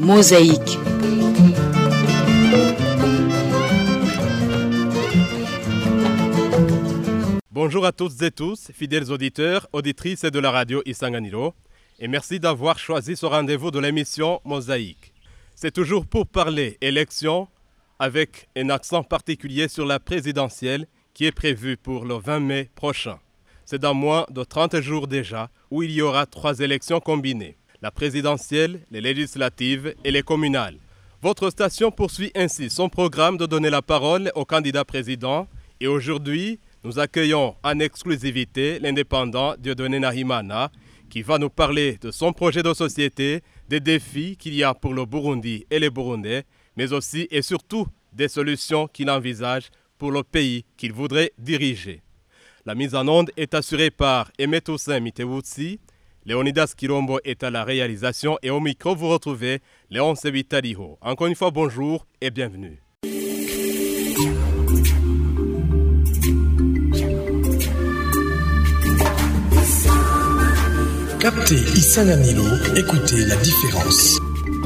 Mosaïque. Bonjour à toutes et tous, fidèles auditeurs, auditrices de la radio Isanganiro, et merci d'avoir choisi ce rendez-vous de l'émission Mosaïque. C'est toujours pour parler élection, avec un accent particulier sur la présidentielle qui est prévue pour le 20 mai prochain. C'est dans moins de 30 jours déjà où il y aura 3 élections combinées, la présidentielle, les législatives et les communales. Votre station poursuit ainsi son programme de donner la parole au candidat président et aujourd'hui, nous accueillons en exclusivité l'indépendant Dieudonné Nahimana qui va nous parler de son projet de société, des défis qu'il y a pour le Burundi et les Burundais, mais aussi et surtout des solutions qu'il envisage pour le pays qu'il voudrait diriger. La mise en onde est assurée par Emetoussin Mitewutsi, Léonidas Kirombo est à la réalisation et au micro vous retrouvez Léon Sebitaliho. Encore une fois, bonjour et bienvenue. Captez Isanganiro, écoutez la différence.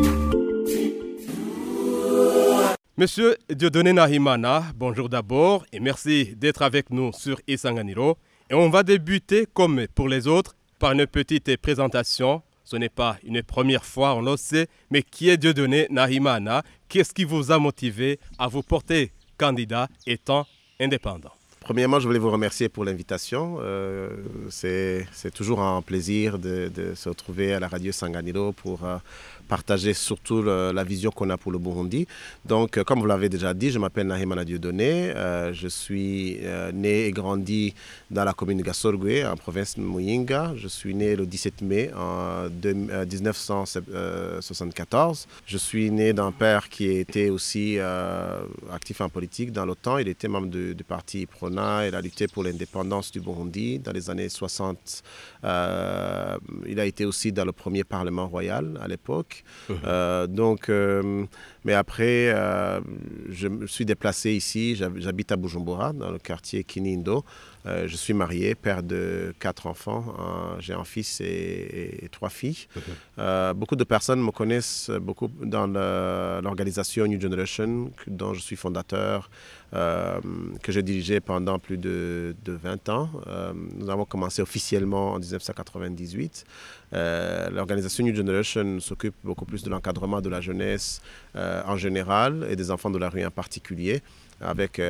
Monsieur Dieudonné Nahimana, bonjour d'abord et merci d'être avec nous sur Isanganiro. Et on va débuter, comme pour les autres, par une petite présentation. Ce n'est pas une première fois, on le sait, mais qui est Dieudonné Nahimana? Qu'est-ce qui vous a motivé à vous porter candidat étant indépendant? Premièrement, je voulais vous remercier pour l'invitation. C'est toujours un plaisir de se retrouver à la radio Isanganiro pour partager surtout la vision qu'on a pour le Burundi. Donc, comme vous l'avez déjà dit, je m'appelle Nahimana Dieudonné. Je suis né et grandi dans la commune de Gasorgwe, en province de Muyinga. Je suis né le 17 mai en 1974. Je suis né d'un père qui était aussi actif en politique dans le temps. Il était membre du parti Prona. Il a lutté pour l'indépendance du Burundi dans les années 60. Il a été aussi dans le premier Parlement royal à l'époque. Mais après, je me suis déplacé ici. J'habite à Bujumbura, dans le quartier Kinindo. Je suis marié, père de 4 enfants. J'ai un fils et 3 filles. Beaucoup de personnes me connaissent beaucoup dans l'organisation New Generation, dont je suis fondateur, que j'ai dirigé pendant plus de 20 ans. Nous avons commencé officiellement en 1998. L'organisation New Generation s'occupe beaucoup plus de l'encadrement de la jeunesse en général et des enfants de la rue en particulier, avec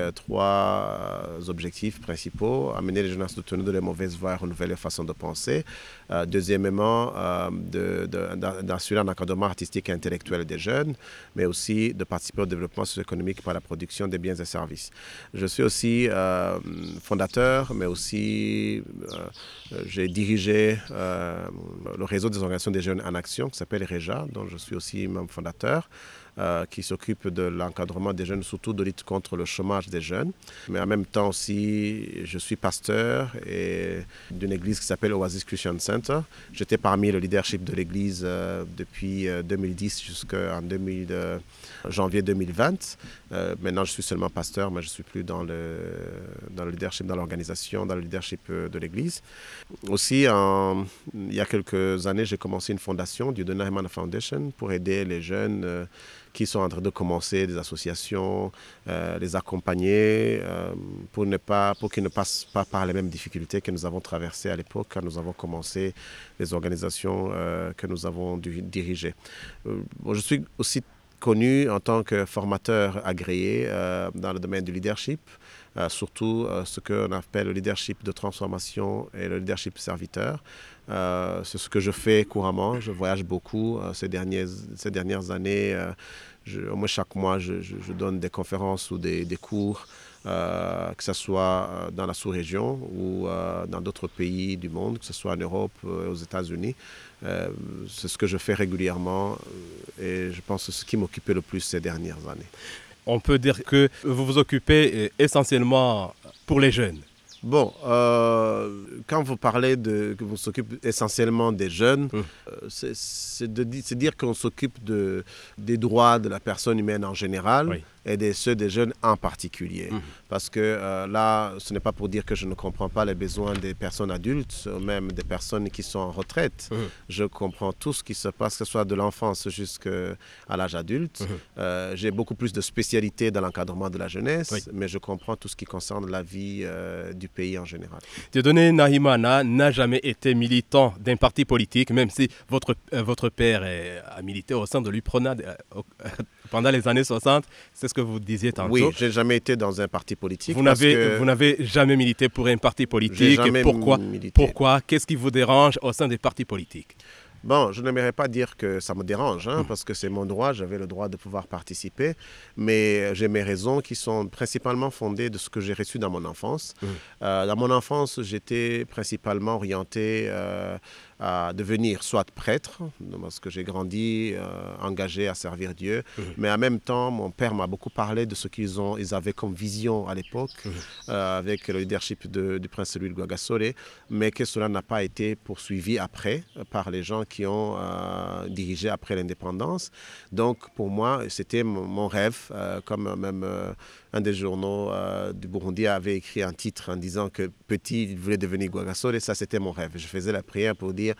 3 objectifs principaux: amener les jeunes à se détourner de les mauvaises voies et renouveler leur façon de penser. Deuxièmement, d'assurer un encadrement artistique et intellectuel des jeunes, mais aussi de participer au développement socio-économique par la production des biens et services. Je suis aussi fondateur, mais aussi j'ai dirigé le réseau des organisations des jeunes en action qui s'appelle REJA, dont je suis aussi membre fondateur, qui s'occupe de l'encadrement des jeunes, surtout de lutte contre le chômage des jeunes. Mais en même temps aussi, je suis pasteur d'une église qui s'appelle Oasis Christian Center. J'étais parmi le leadership de l'église depuis 2010 jusqu'en janvier 2020. Maintenant, je suis seulement pasteur, mais je ne suis plus dans le leadership, dans l'organisation, dans le leadership de l'église. Aussi, il y a quelques années, j'ai commencé une fondation, Dieudonné Nahimana Foundation, pour aider les jeunes qui sont en train de commencer des associations, les accompagner pour qu'ils ne passent pas par les mêmes difficultés que nous avons traversées à l'époque quand nous avons commencé les organisations que nous avons dirigées. Je suis aussi connu en tant que formateur agréé dans le domaine du leadership, surtout ce qu'on appelle le leadership de transformation et le leadership serviteur. C'est ce que je fais couramment. Je voyage beaucoup ces dernières années. Au moins chaque mois, je donne des conférences ou des cours, que ce soit dans la sous-région ou dans d'autres pays du monde, que ce soit en Europe, aux États-Unis. C'est ce que je fais régulièrement et je pense que c'est ce qui m'occupait le plus ces dernières années. On peut dire que vous vous occupez essentiellement pour les jeunes. Bon, quand vous parlez que vous s'occupe essentiellement des jeunes, c'est dire qu'on s'occupe des droits de la personne humaine en général, oui, et ceux des jeunes en particulier. Parce que là, ce n'est pas pour dire que je ne comprends pas les besoins des personnes adultes, même des personnes qui sont en retraite. Je comprends tout ce qui se passe, que ce soit de l'enfance jusqu'à l'âge adulte. J'ai beaucoup plus de spécialité dans l'encadrement de la jeunesse, mais je comprends tout ce qui concerne la vie du pays en général. Dieudonné Nahimana n'a jamais été militant d'un parti politique, même si votre père a milité au sein de l'UPRONA pendant les années 60. C'est ce que vous disiez tantôt. Oui, je n'ai jamais été dans un parti politique. Vous n'avez jamais milité pour un parti politique. Pourquoi? Qu'est-ce qui vous dérange au sein des partis politiques? Bon, je n'aimerais pas dire que ça me dérange, parce que c'est mon droit, j'avais le droit de pouvoir participer, mais j'ai mes raisons qui sont principalement fondées de ce que j'ai reçu dans mon enfance. Dans mon enfance, j'étais principalement orienté à devenir soit prêtre, parce que j'ai grandi engagé à servir Dieu, mais en même temps, mon père m'a beaucoup parlé de ce ils avaient comme vision à l'époque, avec le leadership du prince Louis Rwagasore, mais que cela n'a pas été poursuivi après par les gens qui ont dirigé après l'indépendance. Donc pour moi, c'était mon rêve, comme même un des journaux du Burundi avait écrit un titre en disant que petit, il voulait devenir Rwagasore, et ça c'était mon rêve. Je faisais la prière pour dire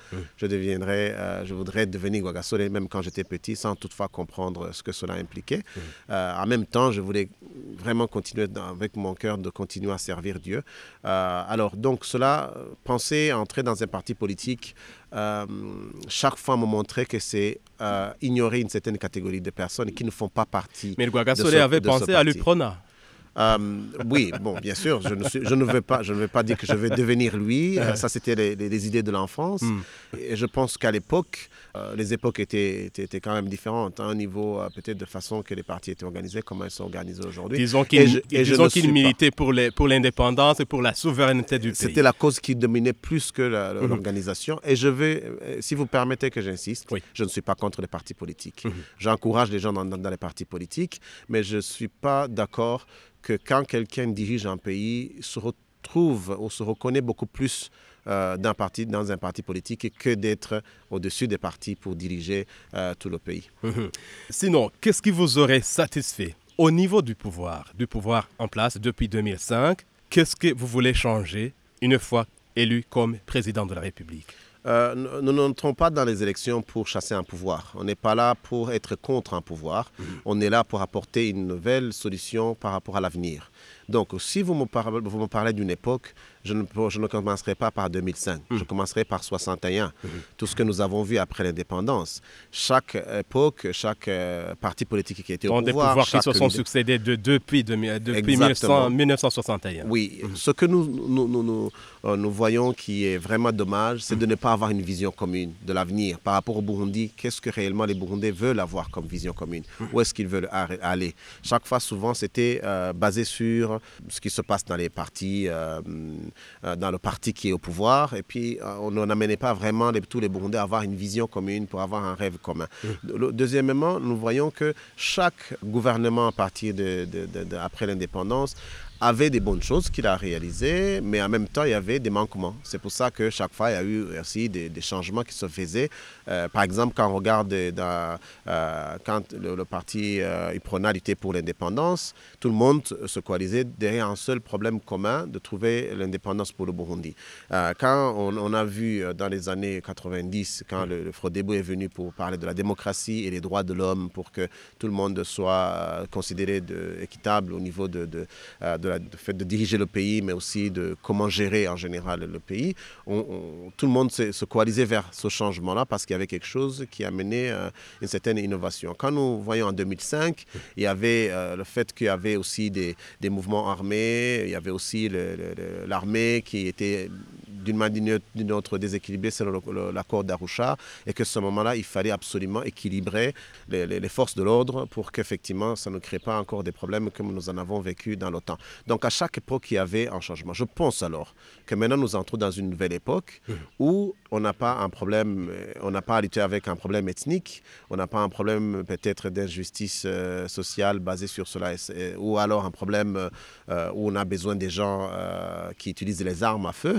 je voudrais devenir Rwagasore même quand j'étais petit, sans toutefois comprendre ce que cela impliquait. En même temps, je voulais vraiment continuer avec mon cœur de continuer à servir Dieu. Alors donc cela, penser à entrer dans un parti politique, chaque fois me montrait que c'est ignorer une certaine catégorie de personnes qui ne font pas partie. Mais Rwagasore avait pensé à l'UPRONA. Oui, bon, bien sûr, je ne veux pas dire que je vais devenir lui. Ça, c'était les idées de l'enfance. Et je pense qu'à l'époque, les époques étaient quand même différentes, au niveau peut-être de façon que les partis étaient organisés, comment ils sont organisés aujourd'hui. Disons qu'il militait pour l'indépendance et pour la souveraineté du pays. C'était la cause qui dominait plus que l'organisation. Et je vais, si vous permettez que j'insiste, je ne suis pas contre les partis politiques. J'encourage les gens dans les partis politiques, mais je ne suis pas d'accord que quand quelqu'un dirige un pays, se retrouve ou se reconnaît beaucoup plus dans un parti politique que d'être au-dessus des partis pour diriger tout le pays. Sinon, qu'est-ce qui vous aurait satisfait au niveau du pouvoir en place depuis 2005? Qu'est-ce que vous voulez changer une fois élu comme président de la République? Nous n'entrons pas dans les élections pour chasser un pouvoir. On n'est pas là pour être contre un pouvoir. On est là pour apporter une nouvelle solution par rapport à l'avenir. Donc, si vous me parlez d'une époque, je ne commencerai pas par 2005. Je commencerai par 61. Tout ce que nous avons vu après l'indépendance. Chaque époque, chaque parti politique qui était au pouvoir... Des pouvoirs qui se sont succédés depuis 1961. Oui. Ce que nous voyons qui est vraiment dommage, c'est de ne pas avoir une vision commune de l'avenir. Par rapport au Burundi, qu'est-ce que réellement les Burundais veulent avoir comme vision commune? Où est-ce qu'ils veulent aller? Chaque fois, souvent, c'était basé sur ce qui se passe dans les partis, dans le parti qui est au pouvoir, et puis on n'amenait pas vraiment tous les Burundais à avoir une vision commune pour avoir un rêve commun. Deuxièmement, nous voyons que chaque gouvernement à partir après l'indépendance avait des bonnes choses qu'il a réalisées, mais en même temps, il y avait des manquements. C'est pour ça que chaque fois, il y a eu aussi des changements qui se faisaient. Par exemple, quand on regarde quand le parti UPRONA luttait pour l'indépendance, tout le monde se coalisait derrière un seul problème commun, de trouver l'indépendance pour le Burundi. Quand on a vu dans les années 90, quand le Frodebo est venu pour parler de la démocratie et les droits de l'homme, pour que tout le monde soit considéré équitable au niveau de fait de diriger le pays, mais aussi de comment gérer en général le pays, tout le monde se coalisait vers ce changement-là parce qu'il y avait quelque chose qui amenait une certaine innovation. Quand nous voyons en 2005, il y avait le fait qu'il y avait aussi des mouvements armés, il y avait aussi l'armée qui était d'une manière d'une autre déséquilibrée selon l'accord d'Arusha, et que ce moment-là, il fallait absolument équilibrer les forces de l'ordre pour qu'effectivement, ça ne crée pas encore des problèmes comme nous en avons vécu dans l'OTAN. Donc, à chaque époque, il y avait un changement. Je pense alors que maintenant, nous entrons dans une nouvelle époque où on n'a pas un problème, on n'a pas à lutter avec un problème ethnique, on n'a pas un problème peut-être d'injustice sociale basée sur cela, ou alors un problème où on a besoin des gens qui utilisent les armes à feu, mais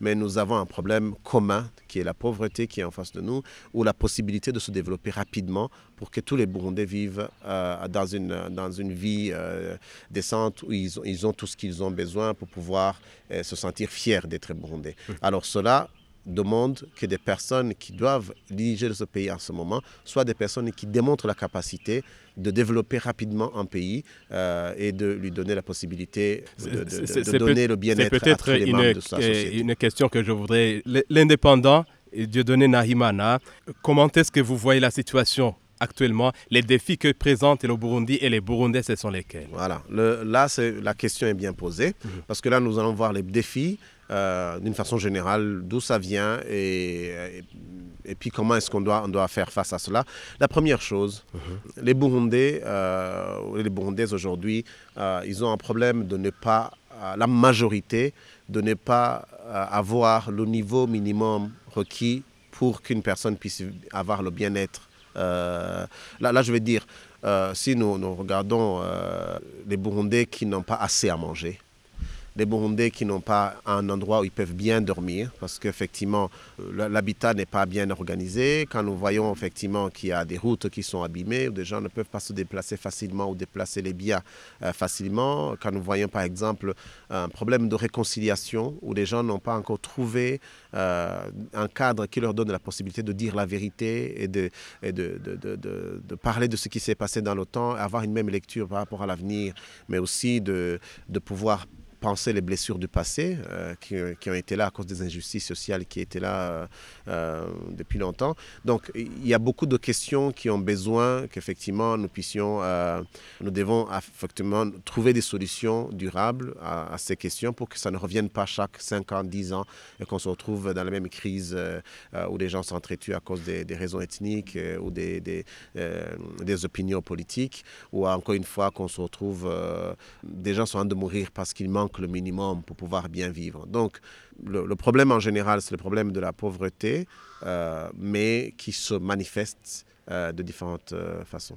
mais nous avons un problème commun qui est la pauvreté qui est en face de nous, ou la possibilité de se développer rapidement pour que tous les Burundais vivent dans une vie décente où ils ont tout ce qu'ils ont besoin pour pouvoir se sentir fiers d'être Burundais. Alors cela demande que des personnes qui doivent diriger ce pays en ce moment soient des personnes qui démontrent la capacité de développer rapidement un pays et de lui donner la possibilité de donner le bien-être à tous les membres de sa société. Une question que je voudrais... L'indépendant, Dieudonné Nahimana, comment est-ce que vous voyez la situation actuellement, les défis que présente le Burundi et les Burundais, ce sont lesquels? Voilà, la question est bien posée, parce que là, nous allons voir les défis d'une façon générale, d'où ça vient et puis comment est-ce qu'on doit faire face à cela. La première chose, les Burundais, les Burundaises aujourd'hui, ils ont un problème de ne pas, la majorité, de ne pas avoir le niveau minimum requis pour qu'une personne puisse avoir le bien-être. Là, je vais dire, si nous regardons les Burundais qui n'ont pas assez à manger, les Burundais qui n'ont pas un endroit où ils peuvent bien dormir, parce qu'effectivement, l'habitat n'est pas bien organisé. Quand nous voyons effectivement qu'il y a des routes qui sont abîmées, où des gens ne peuvent pas se déplacer facilement ou déplacer les biens facilement. Quand nous voyons par exemple un problème de réconciliation, où les gens n'ont pas encore trouvé un cadre qui leur donne la possibilité de dire la vérité et de parler de ce qui s'est passé dans le temps, avoir une même lecture par rapport à l'avenir, mais aussi de pouvoir penser les blessures du passé qui ont été là à cause des injustices sociales qui étaient là depuis longtemps. Donc, il y a beaucoup de questions qui ont besoin qu'effectivement nous devons effectivement trouver des solutions durables à ces questions pour que ça ne revienne pas chaque 5 ans, 10 ans et qu'on se retrouve dans la même crise où les gens s'entretuent à cause des raisons ethniques ou des opinions politiques, ou encore une fois qu'on se retrouve, des gens sont en train de mourir parce qu'il manque le minimum pour pouvoir bien vivre. Donc, le problème en général, c'est le problème de la pauvreté, mais qui se manifeste de différentes façons.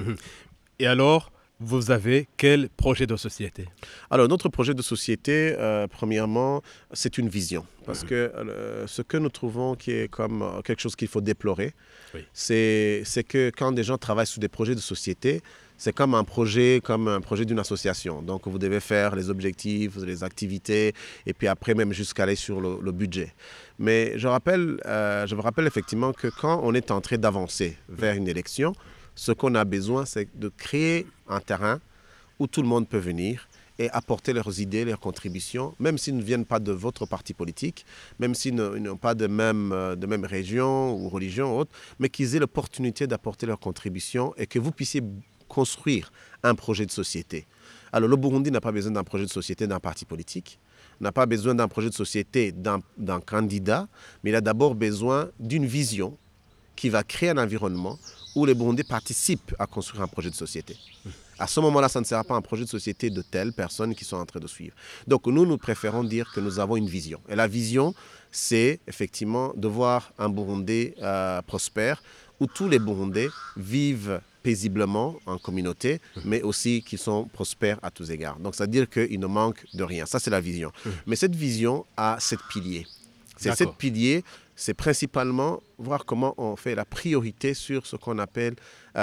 Et alors, vous avez quel projet de société? Alors, notre projet de société, premièrement, c'est une vision. Parce que ce que nous trouvons qui est comme quelque chose qu'il faut déplorer, c'est que quand des gens travaillent sur des projets de société, c'est comme un projet d'une association. Donc, vous devez faire les objectifs, les activités, et puis après, même jusqu'à aller sur le budget. Mais je me rappelle effectivement que quand on est en train d'avancer vers une élection, ce qu'on a besoin, c'est de créer un terrain où tout le monde peut venir et apporter leurs idées, leurs contributions, même s'ils ne viennent pas de votre parti politique, même s'ils n'ont pas de même région ou religion ou autre, mais qu'ils aient l'opportunité d'apporter leurs contributions et que vous puissiez construire un projet de société. Alors, le Burundi n'a pas besoin d'un projet de société d'un parti politique, n'a pas besoin d'un projet de société d'un candidat, mais il a d'abord besoin d'une vision qui va créer un environnement où les Burundais participent à construire un projet de société. À ce moment-là, ça ne sera pas un projet de société de telles personnes qui sont en train de suivre. Donc nous préférons dire que nous avons une vision. Et la vision, c'est effectivement de voir un Burundais prospère, où tous les Burundais vivent paisiblement en communauté, mais aussi qu'ils sont prospères à tous égards. Donc, c'est-à-dire qu'il ne manque de rien. Ça, c'est la vision. Mais cette vision a 7 piliers. Ces 7 piliers, c'est principalement voir comment on fait la priorité sur ce qu'on appelle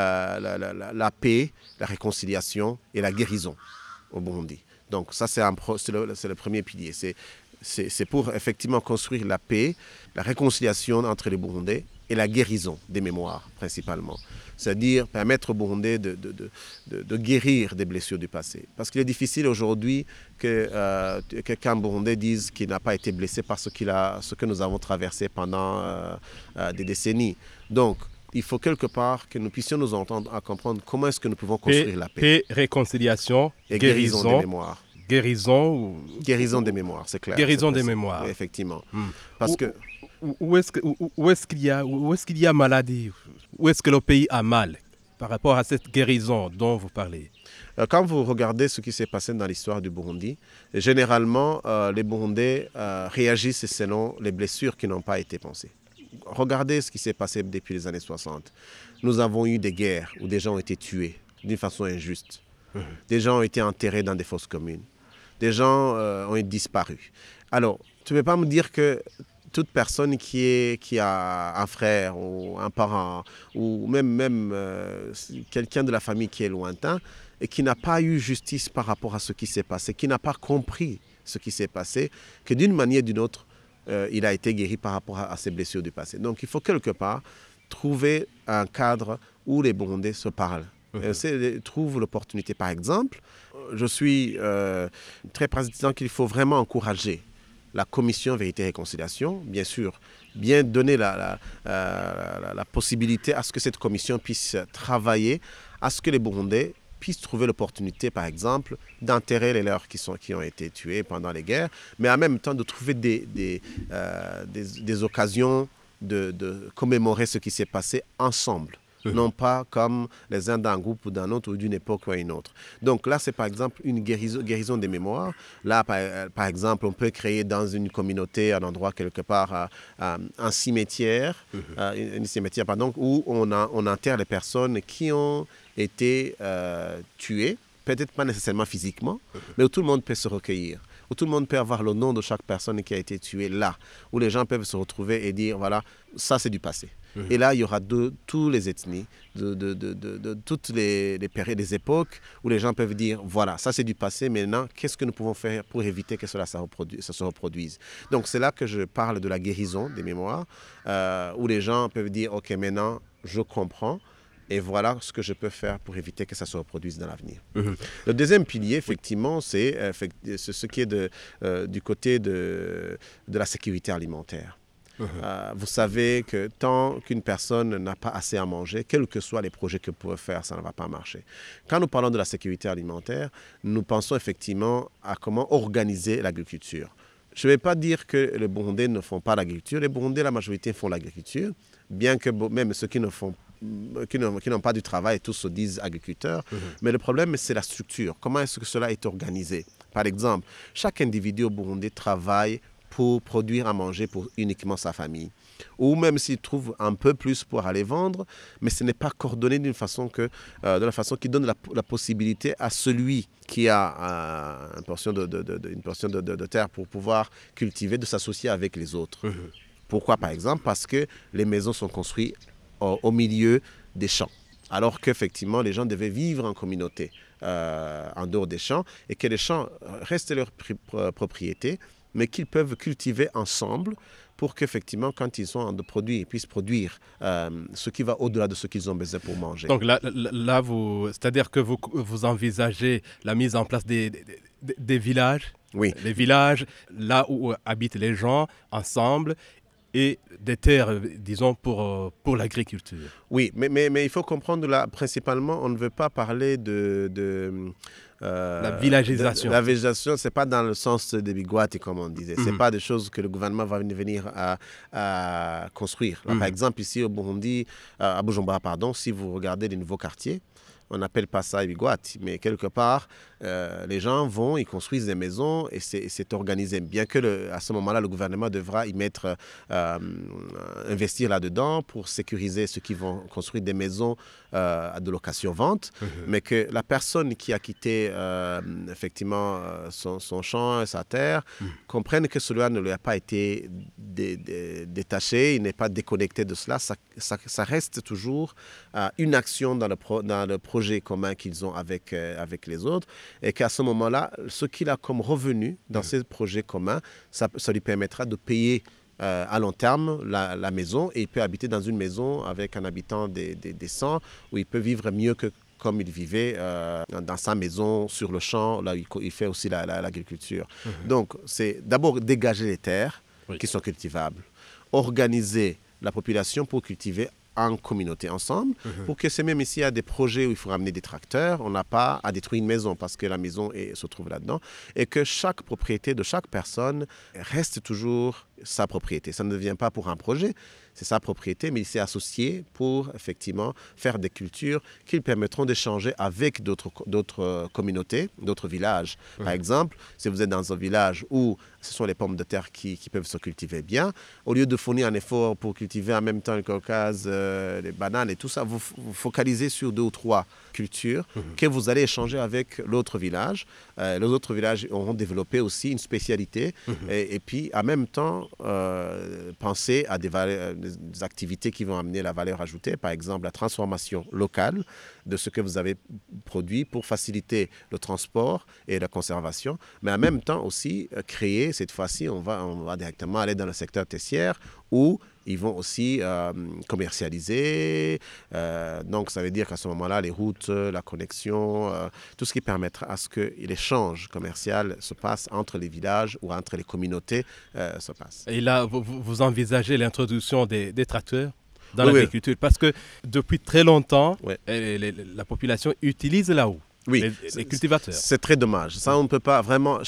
la paix, la réconciliation et la guérison au Burundi. Donc, ça, c'est le premier pilier. C'est pour effectivement construire la paix, la réconciliation entre les Burundais et la guérison des mémoires, principalement. C'est-à-dire permettre aux Burundais de guérir des blessures du passé. Parce qu'il est difficile aujourd'hui qu'un Burundais dise qu'il n'a pas été blessé par ce que nous avons traversé pendant des décennies. Donc, il faut quelque part que nous puissions nous entendre à comprendre comment est-ce que nous pouvons construire la paix. Paix, réconciliation et guérison des mémoires. Guérison des mémoires, c'est clair. Guérison des mémoires. Oui, effectivement. Parce que où est-ce qu'il y a maladie? Où est-ce que le pays a mal par rapport à cette guérison dont vous parlez? Quand vous regardez ce qui s'est passé dans l'histoire du Burundi, généralement, les Burundais réagissent selon les blessures qui n'ont pas été pensées. Regardez ce qui s'est passé depuis les années 60. Nous avons eu des guerres où des gens ont été tués d'une façon injuste. Des gens ont été enterrés dans des fosses communes. Des gens ont disparu. Alors, Tu ne peux pas me dire que toute personne qui a un frère ou un parent ou même quelqu'un de la famille qui est lointain et qui n'a pas eu justice par rapport à ce qui s'est passé, qui n'a pas compris ce qui s'est passé, que d'une manière ou d'une autre, il a été guéri par rapport à ses blessures du passé. Donc il faut quelque part trouver un cadre où les Burundais se parlent. Trouve l'opportunité. Par exemple, je suis très partisan qu'il faut vraiment encourager la commission Vérité et Réconciliation, bien sûr, bien donner la possibilité à ce que cette commission puisse travailler, à ce que les Burundais puissent trouver l'opportunité, par exemple, d'enterrer les leurs qui ont été tués pendant les guerres, mais en même temps de trouver des occasions de commémorer ce qui s'est passé ensemble. Non pas comme les uns d'un groupe ou d'un autre ou d'une époque ou à une autre. Donc là, c'est par exemple une guérison des mémoires. Là, par exemple, on peut créer dans une communauté, un endroit quelque part, un cimetière, où on enterre les personnes qui ont été tuées, peut-être pas nécessairement physiquement, mais où tout le monde peut se recueillir, où tout le monde peut avoir le nom de chaque personne qui a été tuée là, où les gens peuvent se retrouver et dire, voilà, ça c'est du passé. Et là, il y aura de toutes les ethnies, de toutes les périodes, des époques, où les gens peuvent dire, voilà, ça c'est du passé, maintenant, qu'est-ce que nous pouvons faire pour éviter que ça se reproduise. Donc c'est là que je parle de la guérison des mémoires, où les gens peuvent dire, ok, maintenant, je comprends, et voilà ce que je peux faire pour éviter que ça se reproduise dans l'avenir. Le deuxième pilier, effectivement, c'est ce qui est du côté de la sécurité alimentaire. Vous savez que tant qu'une personne n'a pas assez à manger, quels que soient les projets qu'elle pourrait faire, ça ne va pas marcher. Quand nous parlons de la sécurité alimentaire, nous pensons effectivement à comment organiser l'agriculture. Je ne vais pas dire que les Burundais ne font pas l'agriculture. Les Burundais, la majorité, font l'agriculture, bien que même ceux qui n'ont pas du travail, tous se disent agriculteurs. Mais le problème, c'est la structure. Comment est-ce que cela est organisé? Par exemple, chaque individu au Burundi travaille pour produire à manger pour uniquement sa famille. Ou même s'il trouve un peu plus pour aller vendre, mais ce n'est pas coordonné de la façon qui donne la possibilité à celui qui a une portion de terre pour pouvoir cultiver, de s'associer avec les autres. Pourquoi, par exemple? Parce que les maisons sont construites au milieu des champs. Alors qu'effectivement, les gens devaient vivre en communauté, en dehors des champs, et que les champs restent leur propriété, mais qu'ils peuvent cultiver ensemble pour qu'effectivement, quand ils ont de produits, ils puissent produire ce qui va au-delà de ce qu'ils ont besoin pour manger. Donc là c'est-à-dire que vous envisagez la mise en place des villages, oui. Les villages là où habitent les gens ensemble, et des terres, disons, pour l'agriculture. Oui, mais il faut comprendre là, principalement, on ne veut pas parler la villagisation. La villagisation, ce n'est pas dans le sens des biguati, comme on disait. Ce n'est pas des choses que le gouvernement va venir à construire. Là, par exemple, ici au Burundi, à Bujumbura, si vous regardez les nouveaux quartiers, on n'appelle pas ça biguati, mais quelque part, les gens vont, ils construisent des maisons et c'est organisé. Bien que à ce moment-là, le gouvernement devra y mettre, investir là-dedans pour sécuriser ceux qui vont construire des maisons de location-vente, mais que la personne qui a quitté effectivement son champ et sa terre comprenne que cela ne lui a pas été détaché, il n'est pas déconnecté de cela. Ça reste toujours une action dans le projet commun qu'ils ont avec les autres, et qu'à ce moment-là, ce qu'il a comme revenu dans ces projets communs, ça lui permettra de payer à long terme la maison, et il peut habiter dans une maison avec un habitant décent, où il peut vivre mieux que comme il vivait dans sa maison, sur le champ, là où il fait aussi l'agriculture. Donc, c'est d'abord dégager les terres qui sont cultivables, organiser la population pour cultiver en communauté ensemble, pour que c'est même ici, il y a des projets où il faut ramener des tracteurs, on n'a pas à détruire une maison parce que la maison se trouve là-dedans, et que chaque propriété de chaque personne reste toujours sa propriété. Ça ne devient pas pour un projet, c'est sa propriété, mais il s'est associé pour effectivement faire des cultures qui lui permettront d'échanger avec d'autres communautés, d'autres villages. Par exemple, si vous êtes dans un village où ce sont les pommes de terre qui peuvent se cultiver bien, au lieu de fournir un effort pour cultiver en même temps le caucase, les bananes et tout ça, vous focalisez sur 2 ou 3 cultures que vous allez échanger avec l'autre village. Les autres villages auront développé aussi une spécialité et puis en même temps penser à des activités qui vont amener la valeur ajoutée, par exemple la transformation locale de ce que vous avez produit pour faciliter le transport et la conservation, mais en même temps aussi créer, cette fois-ci on va directement aller dans le secteur tertiaire où ils vont aussi commercialiser. Donc, ça veut dire qu'à ce moment-là, les routes, la connexion, tout ce qui permettra à ce que l'échange commercial se passe entre les villages ou entre les communautés se passe. Et là, vous envisagez l'introduction des tracteurs dans l'agriculture parce que depuis très longtemps, la population utilise la roue. Oui, les cultivateurs. C'est très dommage. Ça, on ne peut pas vraiment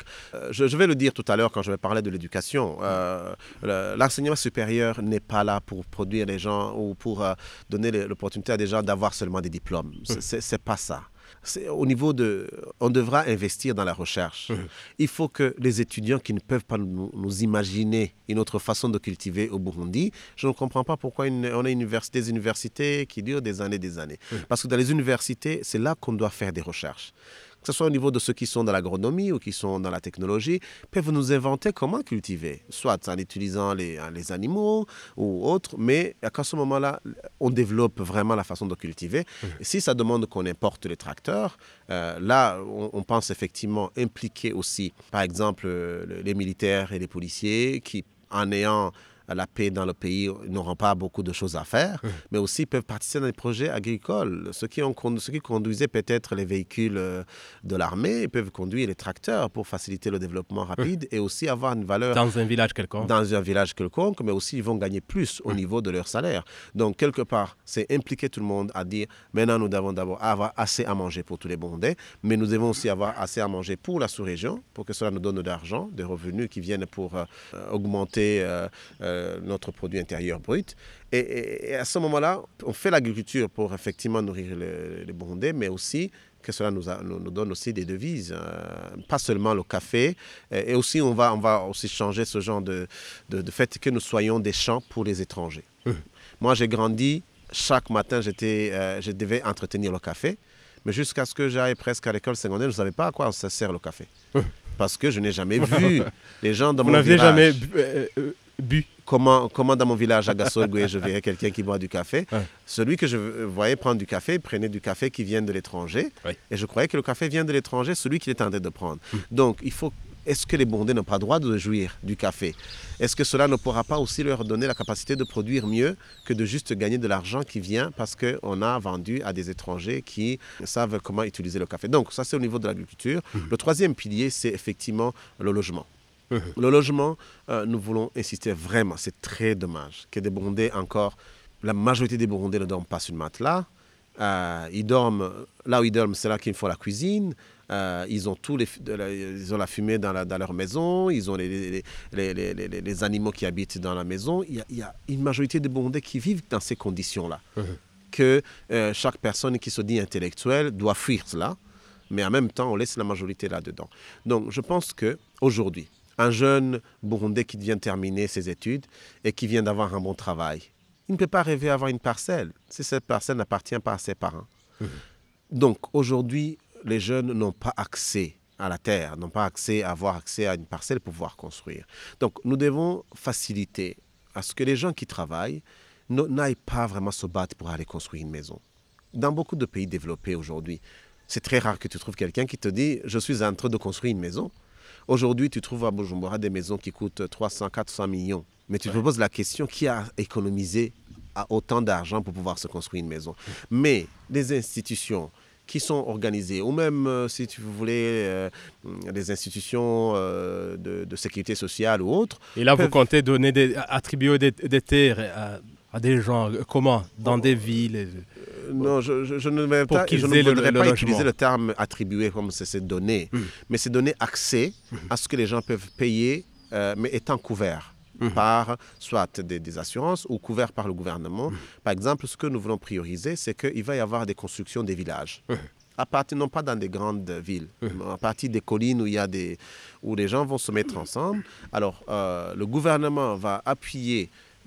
je vais le dire tout à l'heure quand je vais parler de l'éducation. L'enseignement supérieur n'est pas là pour produire les gens ou pour donner l'opportunité à des gens d'avoir seulement des diplômes. C'est pas ça. Au niveau on devra investir dans la recherche. Il faut que les étudiants qui ne peuvent pas nous imaginer une autre façon de cultiver au Burundi, je ne comprends pas pourquoi on a des universités qui durent des années. Parce que dans les universités, c'est là qu'on doit faire des recherches. Que ce soit au niveau de ceux qui sont dans l'agronomie ou qui sont dans la technologie, peuvent nous inventer comment cultiver, soit en utilisant les animaux ou autres, mais à ce moment-là, on développe vraiment la façon de cultiver. Et si ça demande qu'on importe les tracteurs, là, on pense effectivement impliquer aussi, par exemple, les militaires et les policiers qui, en ayant la paix dans le pays, n'auront pas beaucoup de choses à faire, mais aussi peuvent participer dans des projets agricoles. Ceux qui conduisaient peut-être les véhicules de l'armée peuvent conduire les tracteurs pour faciliter le développement rapide et aussi avoir une valeur... Dans un village quelconque. Mais aussi ils vont gagner plus au niveau de leur salaire. Donc, quelque part, c'est impliquer tout le monde à dire, maintenant, nous devons d'abord avoir assez à manger pour tous les Burundais, mais nous devons aussi avoir assez à manger pour la sous-région, pour que cela nous donne de l'argent, des revenus qui viennent pour augmenter notre produit intérieur brut. Et à ce moment-là, on fait l'agriculture pour effectivement nourrir les Burundais, mais aussi que cela nous donne aussi des devises, pas seulement le café. Et aussi, on va aussi changer ce genre de fait que nous soyons des champs pour les étrangers. Moi, j'ai grandi, chaque matin, je devais entretenir le café, mais jusqu'à ce que j'aille presque à l'école secondaire, je ne savais pas à quoi ça sert le café. Parce que je n'ai jamais vu les gens dans mon village... Vous n'avez jamais bu? Comment dans mon village à Gassolgoué, je verrais quelqu'un qui boit du café. Celui que je voyais prendre du café prenait du café qui vient de l'étranger. Et je croyais que le café vient de l'étranger, celui qu'il est en train de prendre. Donc, est-ce que les Burundais n'ont pas le droit de jouir du café? Est-ce que cela ne pourra pas aussi leur donner la capacité de produire mieux que de juste gagner de l'argent qui vient parce qu'on a vendu à des étrangers qui savent comment utiliser le café? Donc, ça, c'est au niveau de l'agriculture. Le troisième pilier, c'est effectivement le logement. Le logement, nous voulons insister vraiment, c'est très dommage que des Burundais encore, la majorité des Burundais ne dorment pas sur le matelas. Ils dorment, là où ils dorment, c'est là qu'ils font la cuisine. Ils ont ils ont la fumée dans leur maison, ils ont les animaux qui habitent dans la maison. Il y a une majorité de Burundais qui vivent dans ces conditions-là. Que chaque personne qui se dit intellectuelle doit fuir cela, mais en même temps, on laisse la majorité là-dedans. Donc, je pense qu'aujourd'hui, un jeune Burundais qui vient terminer ses études et qui vient d'avoir un bon travail, il ne peut pas rêver d'avoir une parcelle si cette parcelle n'appartient pas à ses parents. Donc aujourd'hui, les jeunes n'ont pas accès à la terre, n'ont pas avoir accès à une parcelle pour pouvoir construire. Donc nous devons faciliter à ce que les gens qui travaillent n'aillent pas vraiment se battre pour aller construire une maison. Dans beaucoup de pays développés aujourd'hui, c'est très rare que tu trouves quelqu'un qui te dit « je suis en train de construire une maison ». Aujourd'hui, tu trouves à Bujumbura des maisons qui coûtent 300, 400 millions. Mais tu te poses la question, qui a économisé autant d'argent pour pouvoir se construire une maison? Mais les institutions qui sont organisées, ou même, si tu voulais, des institutions de sécurité sociale ou autres... Et là, vous comptez attribuer des terres à des gens, comment? Dans des villes Non, je ne voudrais pas utiliser le terme attribué comme c'est donné, mais c'est donner accès à ce que les gens peuvent payer, mais étant couverts. par soit des assurances ou couverts par le gouvernement. Par exemple, ce que nous voulons prioriser, c'est qu'il va y avoir des constructions des villages. À partir, non pas dans des grandes villes, mais à partir des collines où les gens vont se mettre ensemble. Alors, le gouvernement va appuyer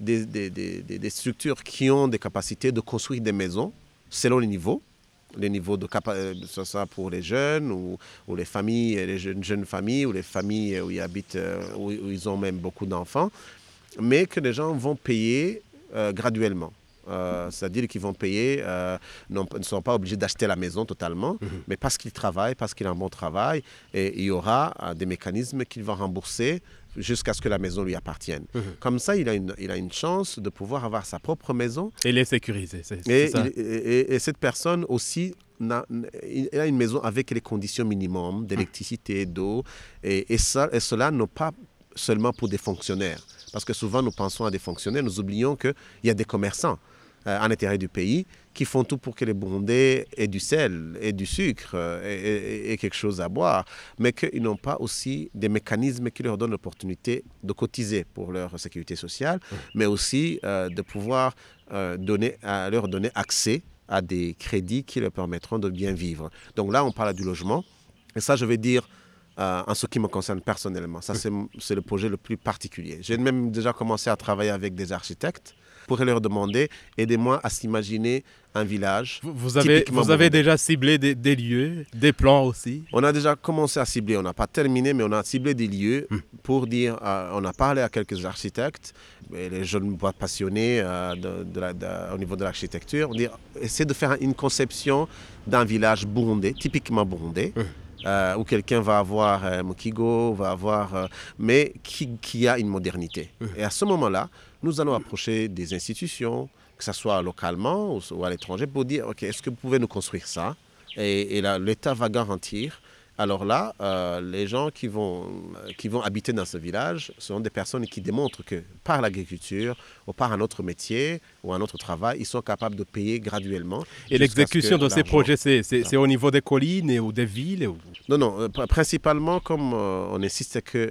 des structures qui ont des capacités de construire des maisons selon les niveaux de capacité, ça pour les jeunes ou les familles, les jeunes familles ou les familles où ils habitent, où ils ont même beaucoup d'enfants, mais que les gens vont payer graduellement. C'est-à-dire qu'ils vont payer, ne sont pas obligés d'acheter la maison totalement, mais parce qu'ils travaillent, parce qu'ils ont un bon travail, et il y aura des mécanismes qu'il va rembourser jusqu'à ce que la maison lui appartienne. Comme ça, il a une chance de pouvoir avoir sa propre maison. Et les sécuriser, c'est ça. Et cette personne aussi, elle a une maison avec les conditions minimum d'électricité, d'eau, et cela n'est pas seulement pour des fonctionnaires. Parce que souvent, nous pensons à des fonctionnaires, nous oublions qu'il y a des commerçants à l'intérieur du pays qui font tout pour que les Burundais aient du sel et du sucre et quelque chose à boire, mais qu'ils n'ont pas aussi des mécanismes qui leur donnent l'opportunité de cotiser pour leur sécurité sociale, mais aussi de pouvoir leur donner accès à des crédits qui leur permettront de bien vivre. Donc là, on parle du logement, et ça, je vais dire, en ce qui me concerne personnellement, ça c'est le projet le plus particulier. J'ai même déjà commencé à travailler avec des architectes pour leur demander, aidez-moi à s'imaginer un village. Vous avez déjà ciblé des lieux, des plans aussi? On a déjà commencé à cibler, on n'a pas terminé, mais on a ciblé des lieux pour dire, on a parlé à quelques architectes, et les jeunes passionnés au niveau de l'architecture, on dit, essayez de faire une conception d'un village burundais, typiquement burundais, où quelqu'un va avoir Mukigo, mais qui a une modernité. Et à ce moment-là, nous allons approcher des institutions, que ce soit localement ou à l'étranger, pour dire, OK, est-ce que vous pouvez nous construire ça? Et là, l'État va garantir. Alors là, les gens qui vont habiter dans ce village seront des personnes qui démontrent que par l'agriculture ou par un autre métier ou un autre travail, ils sont capables de payer graduellement. Et l'exécution de ces projets, c'est au niveau des collines ou des villes? Non, principalement, comme on insiste que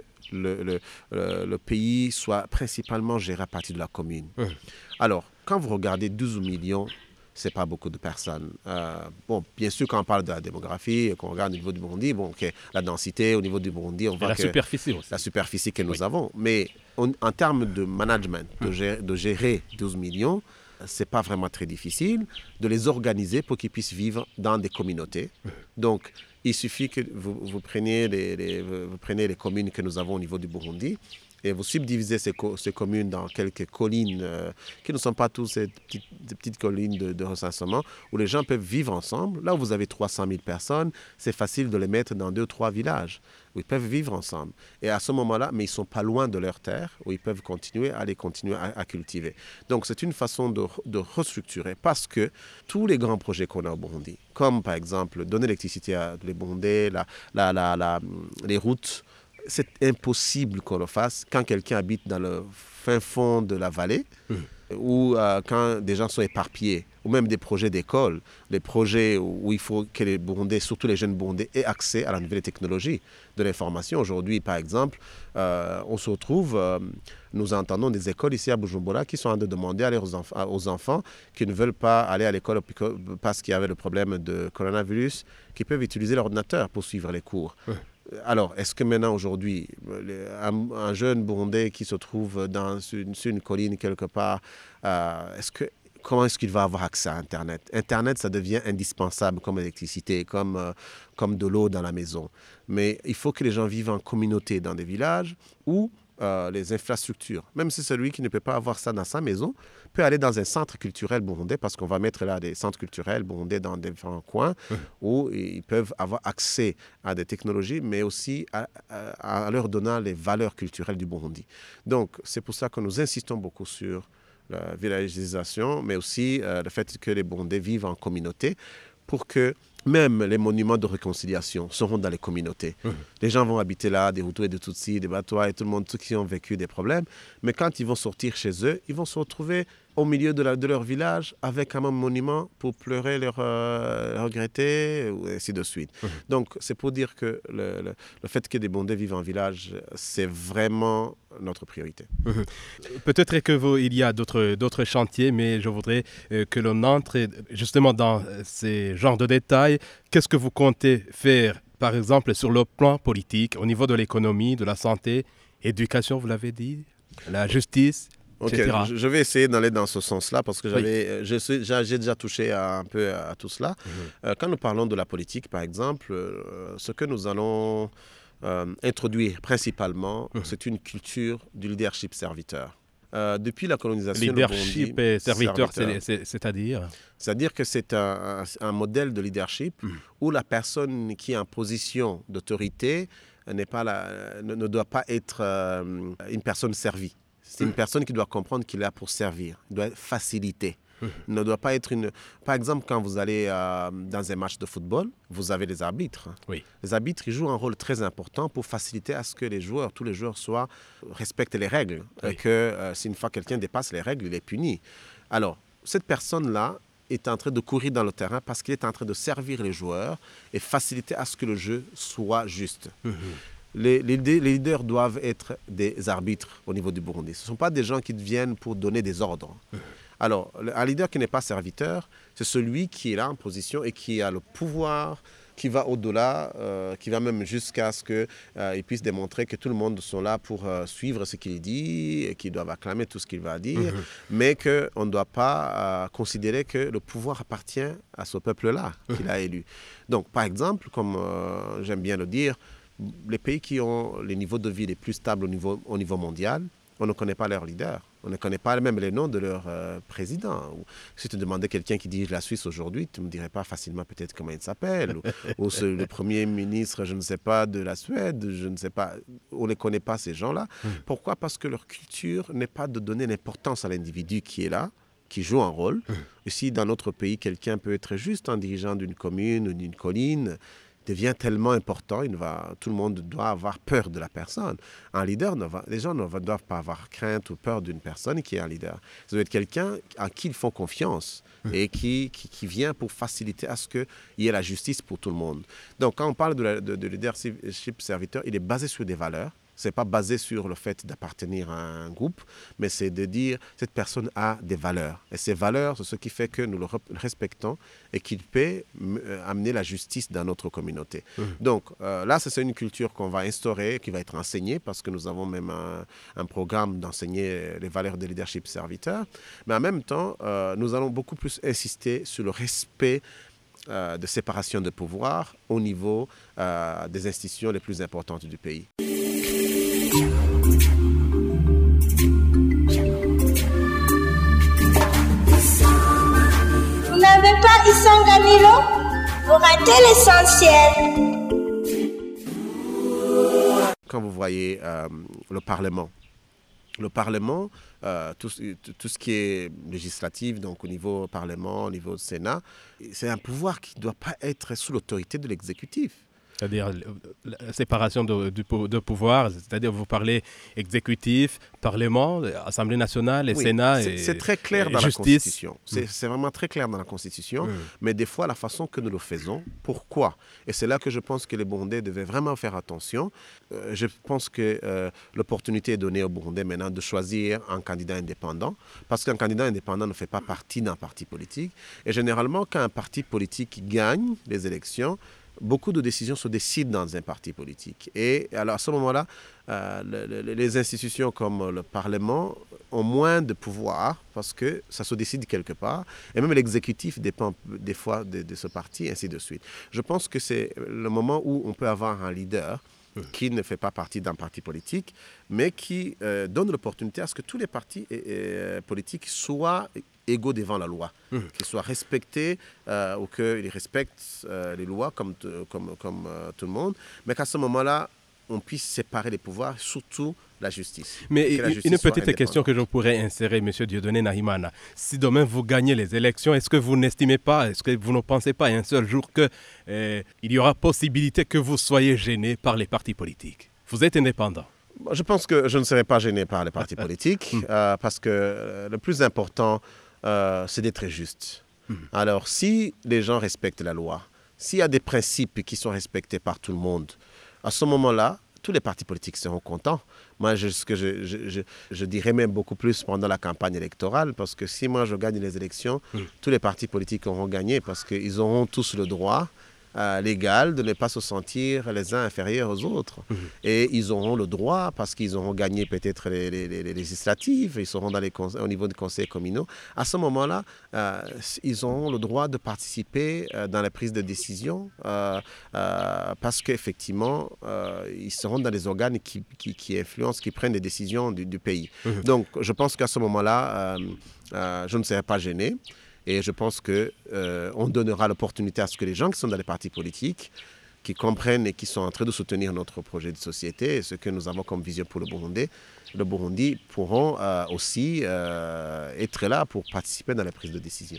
le pays soit principalement géré à partir de la commune. Alors, quand vous regardez 12 millions, ce n'est pas beaucoup de personnes. Bien sûr, quand on parle de la démographie, qu'on regarde au niveau du Burundi, la densité au niveau du Burundi, on voit la superficie aussi. La superficie que nous avons. Mais en termes de management, de gérer 12 millions, ce n'est pas vraiment très difficile de les organiser pour qu'ils puissent vivre dans des communautés. Donc, il suffit que vous preniez les communes que nous avons au niveau du Burundi et vous subdivisez ces communes dans quelques collines qui ne sont pas tous des petites collines de recensement où les gens peuvent vivre ensemble. Là où vous avez 300 000 personnes, c'est facile de les mettre dans 2 ou 3 villages où ils peuvent vivre ensemble. Et à ce moment-là, mais ils ne sont pas loin de leur terre où ils peuvent continuer à cultiver. Donc c'est une façon de restructurer parce que tous les grands projets qu'on a au Burundi, comme par exemple donner l'électricité à les Burundais, les routes, c'est impossible qu'on le fasse quand quelqu'un habite dans le fin fond de la vallée ou quand des gens sont éparpillés, ou même des projets d'école, des projets où il faut que les Burundais, surtout les jeunes Burundais, aient accès à la nouvelle technologie de l'information. Aujourd'hui, par exemple, on se retrouve, nous entendons des écoles ici à Bujumbura qui sont en train de demander aux enfants qui ne veulent pas aller à l'école parce qu'il y avait le problème de coronavirus, qui peuvent utiliser l'ordinateur pour suivre les cours. Alors, est-ce que maintenant, aujourd'hui, un jeune Burundais qui se trouve sur une colline quelque part, comment est-ce qu'il va avoir accès à Internet? Internet, ça devient indispensable comme l'électricité, comme de l'eau dans la maison. Mais il faut que les gens vivent en communauté dans des villages où les infrastructures, même si celui qui ne peut pas avoir ça dans sa maison, peut aller dans un centre culturel burundais, parce qu'on va mettre là des centres culturels burundais dans différents coins où ils peuvent avoir accès à des technologies, mais aussi à leur donnant les valeurs culturelles du Burundi. Donc, c'est pour ça que nous insistons beaucoup sur la villagisation, mais aussi le fait que les Burundais vivent en communauté pour que même les monuments de réconciliation seront dans les communautés. Les gens vont habiter là, des Hutus et des Tutsis, des Batois et tout le monde, ceux qui ont vécu des problèmes. Mais quand ils vont sortir chez eux, ils vont se retrouver au milieu de leur village avec un monument pour pleurer, regretter, et ainsi de suite. Donc, c'est pour dire que le fait que des Burundais vivent en village, c'est vraiment notre priorité. Peut-être qu'il y a d'autres chantiers, mais je voudrais que l'on entre justement dans ces genres de détails. Qu'est-ce que vous comptez faire, par exemple, sur le plan politique, au niveau de l'économie, de la santé, éducation, vous l'avez dit, la justice, etc. Je vais essayer d'aller dans ce sens-là parce que j'ai déjà touché un peu à tout cela. Quand nous parlons de la politique, par exemple, ce que nous allons introduire principalement, c'est une culture du leadership serviteur. Depuis la colonisation, leadership et serviteur, c'est-à-dire C'est-à-dire que c'est un modèle de leadership où la personne qui est en position d'autorité ne doit pas être une personne servie. C'est une personne qui doit comprendre qu'il est là pour servir, il doit faciliter. Ne doit pas être Par exemple, quand vous allez dans un match de football, vous avez des arbitres. Oui. Les arbitres, ils jouent un rôle très important pour faciliter à ce que tous les joueurs respectent les règles. Oui. Et que si une fois quelqu'un dépasse les règles, il est puni. Alors, cette personne-là est en train de courir dans le terrain parce qu'il est en train de servir les joueurs et faciliter à ce que le jeu soit juste. Les leaders doivent être des arbitres au niveau du Burundi. Ce ne sont pas des gens qui viennent pour donner des ordres. Alors, un leader qui n'est pas serviteur, c'est celui qui est là en position et qui a le pouvoir, qui va au-delà, qui va même jusqu'à ce qu'il puisse démontrer que tout le monde sont là pour suivre ce qu'il dit et qu'ils doivent acclamer tout ce qu'il va dire, mais qu'on ne doit pas considérer que le pouvoir appartient à ce peuple-là qu'il a élu. Donc, par exemple, comme j'aime bien le dire, les pays qui ont les niveaux de vie les plus stables au niveau mondial, on ne connaît pas leurs leaders. On ne connaît pas même les noms de leurs présidents. Si tu demandais quelqu'un qui dirige la Suisse aujourd'hui, tu ne me dirais pas facilement peut-être comment il s'appelle. ou le premier ministre, je ne sais pas, de la Suède, je ne sais pas. On ne connaît pas ces gens-là. Pourquoi? Parce que leur culture n'est pas de donner l'importance à l'individu qui est là, qui joue un rôle. Et si dans notre pays, quelqu'un peut être juste un dirigeant d'une commune ou d'une colline, devient tellement important, tout le monde doit avoir peur de la personne. Un leader, les gens ne doivent pas avoir crainte ou peur d'une personne qui est un leader. Ça doit être quelqu'un à qui ils font confiance et qui vient pour faciliter à ce qu'il y ait la justice pour tout le monde. Donc, quand on parle de leadership serviteur, il est basé sur des valeurs. Ce n'est pas basé sur le fait d'appartenir à un groupe, mais c'est de dire que cette personne a des valeurs. Et ces valeurs, c'est ce qui fait que nous le respectons et qu'il peut amener la justice dans notre communauté. Donc là, c'est une culture qu'on va instaurer, qui va être enseignée, parce que nous avons même un programme d'enseigner les valeurs de leadership serviteur. Mais en même temps, nous allons beaucoup plus insister sur le respect de séparation de pouvoir au niveau des institutions les plus importantes du pays. Vous n'avez pas Isanganiro? Vous ratez l'essentiel. Quand vous voyez le Parlement, tout ce qui est législatif, donc au niveau Parlement, au niveau Sénat, c'est un pouvoir qui ne doit pas être sous l'autorité de l'exécutif. C'est-à-dire la séparation de pouvoir, c'est-à-dire vous parlez exécutif, Parlement, Assemblée nationale, et Sénat et c'est très clair dans justice. La Constitution. C'est vraiment très clair dans la Constitution, mais des fois la façon que nous le faisons, pourquoi? Et c'est là que je pense que les Burundais devaient vraiment faire attention. Je pense que l'opportunité est donnée aux Burundais maintenant de choisir un candidat indépendant, parce qu'un candidat indépendant ne fait pas partie d'un parti politique. Et généralement, quand un parti politique gagne les élections, beaucoup de décisions se décident dans un parti politique. Et alors à ce moment-là, les institutions comme le Parlement ont moins de pouvoir parce que ça se décide quelque part. Et même l'exécutif dépend des fois de ce parti, ainsi de suite. Je pense que c'est le moment où on peut avoir un leader qui ne fait pas partie d'un parti politique, mais qui donne l'opportunité à ce que tous les partis politiques soient égaux devant la loi, qu'ils soient respectés ou qu'ils respectent les lois comme tout le monde, mais qu'à ce moment-là, on puisse séparer les pouvoirs, surtout la justice. Mais une petite question que je pourrais insérer, M. Dieudonné Nahimana. Si demain vous gagnez les élections, est-ce que vous n'estimez pas, est-ce que vous ne pensez pas un seul jour qu'il y aura possibilité que vous soyez gêné par les partis politiques? Vous êtes indépendant. Je pense que je ne serai pas gêné par les partis politiques parce que le plus important, c'est d'être juste. Alors, si les gens respectent la loi, s'il y a des principes qui sont respectés par tout le monde, à ce moment-là, tous les partis politiques seront contents. Moi, je dirais même beaucoup plus pendant la campagne électorale, parce que si moi je gagne les élections, tous les partis politiques auront gagné, parce qu'ils auront tous le droit légal de ne pas se sentir les uns inférieurs aux autres. Et ils auront le droit, parce qu'ils auront gagné peut-être les législatives, ils seront au niveau des conseils communaux. À ce moment-là, ils auront le droit de participer dans la prise de décision, parce qu'effectivement, ils seront dans les organes qui influencent, qui prennent les décisions du pays. Donc, je pense qu'à ce moment-là, je ne serai pas gêné. Et je pense qu'on donnera l'opportunité à ce que les gens qui sont dans les partis politiques, qui comprennent et qui sont en train de soutenir notre projet de société et ce que nous avons comme vision pour le Burundi pourront aussi être là pour participer dans la prise de décision.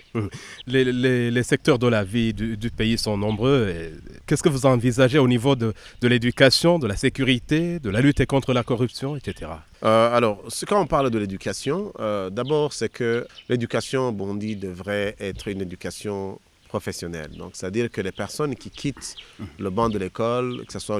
Les secteurs de la vie du pays sont nombreux. Qu'est-ce que vous envisagez au niveau de l'éducation, de la sécurité, de la lutte contre la corruption, etc. Alors, quand on parle de l'éducation, d'abord, c'est que l'éducation au Burundi devrait être une éducation professionnelle. Donc, c'est-à-dire que les personnes qui quittent le banc de l'école, que ce soit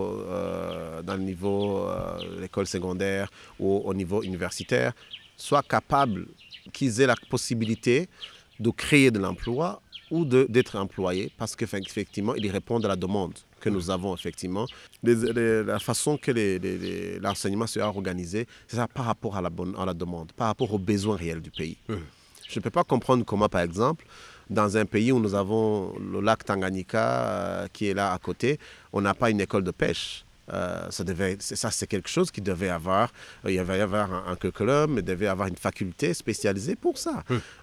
dans le niveau de l'école secondaire ou au niveau universitaire, soient capables, qu'ils aient la possibilité de créer de l'emploi ou d'être employés, parce qu'effectivement, ils répondent à la demande que nous avons effectivement. La façon que l'enseignement sera organisé, c'est ça par rapport à la demande, par rapport aux besoins réels du pays. Je ne peux pas comprendre comment, par exemple, dans un pays où nous avons le lac Tanganyika qui est là à côté, on n'a pas une école de pêche. Ça, c'est quelque chose qui devait avoir. Il devait y avoir un curriculum, il devait y avoir une faculté spécialisée pour ça.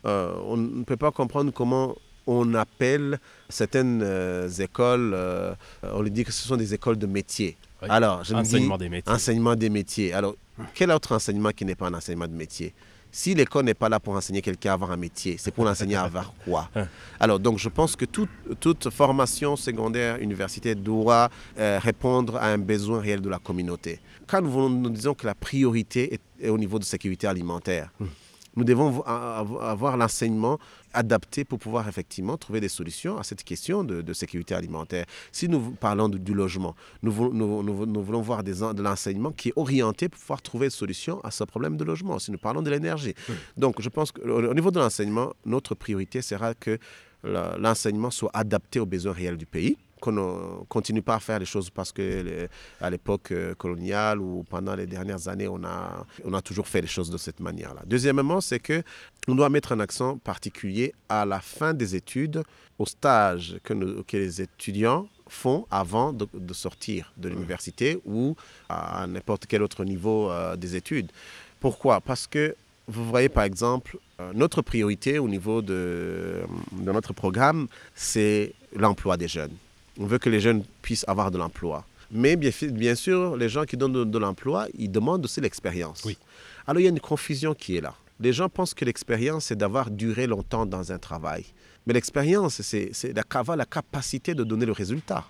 On ne peut pas comprendre comment on appelle certaines écoles, on lui dit que ce sont des écoles de métiers. Oui. Alors, Enseignement des métiers. Enseignement des métiers. Alors, quel autre enseignement qui n'est pas un enseignement de métier? Si l'école n'est pas là pour enseigner quelqu'un à avoir un métier, c'est pour l'enseigner à avoir quoi? Alors, donc, je pense que toute formation secondaire, universitaire doit répondre à un besoin réel de la communauté. Quand nous disons que la priorité est au niveau de sécurité alimentaire, nous devons avoir l'enseignement adapté pour pouvoir effectivement trouver des solutions à cette question de sécurité alimentaire. Si nous parlons du logement, nous voulons voir de l'enseignement qui est orienté pour pouvoir trouver des solutions à ce problème de logement. Si nous parlons de l'énergie. Donc, je pense qu'au niveau de l'enseignement, notre priorité sera que l'enseignement soit adapté aux besoins réels du pays, qu'on ne continue pas à faire les choses parce que à l'époque coloniale ou pendant les dernières années, on a toujours fait les choses de cette manière-là. Deuxièmement, c'est qu'on doit mettre un accent particulier à la fin des études, au stage que les étudiants font avant de sortir de l'université ou à n'importe quel autre niveau des études. Pourquoi? Parce que vous voyez, par exemple, notre priorité au niveau de notre programme, c'est l'emploi des jeunes. On veut que les jeunes puissent avoir de l'emploi. Mais bien sûr, les gens qui donnent de l'emploi, ils demandent aussi l'expérience. Oui. Alors, il y a une confusion qui est là. Les gens pensent que l'expérience, c'est d'avoir duré longtemps dans un travail. Mais l'expérience, c'est d'avoir la capacité de donner le résultat.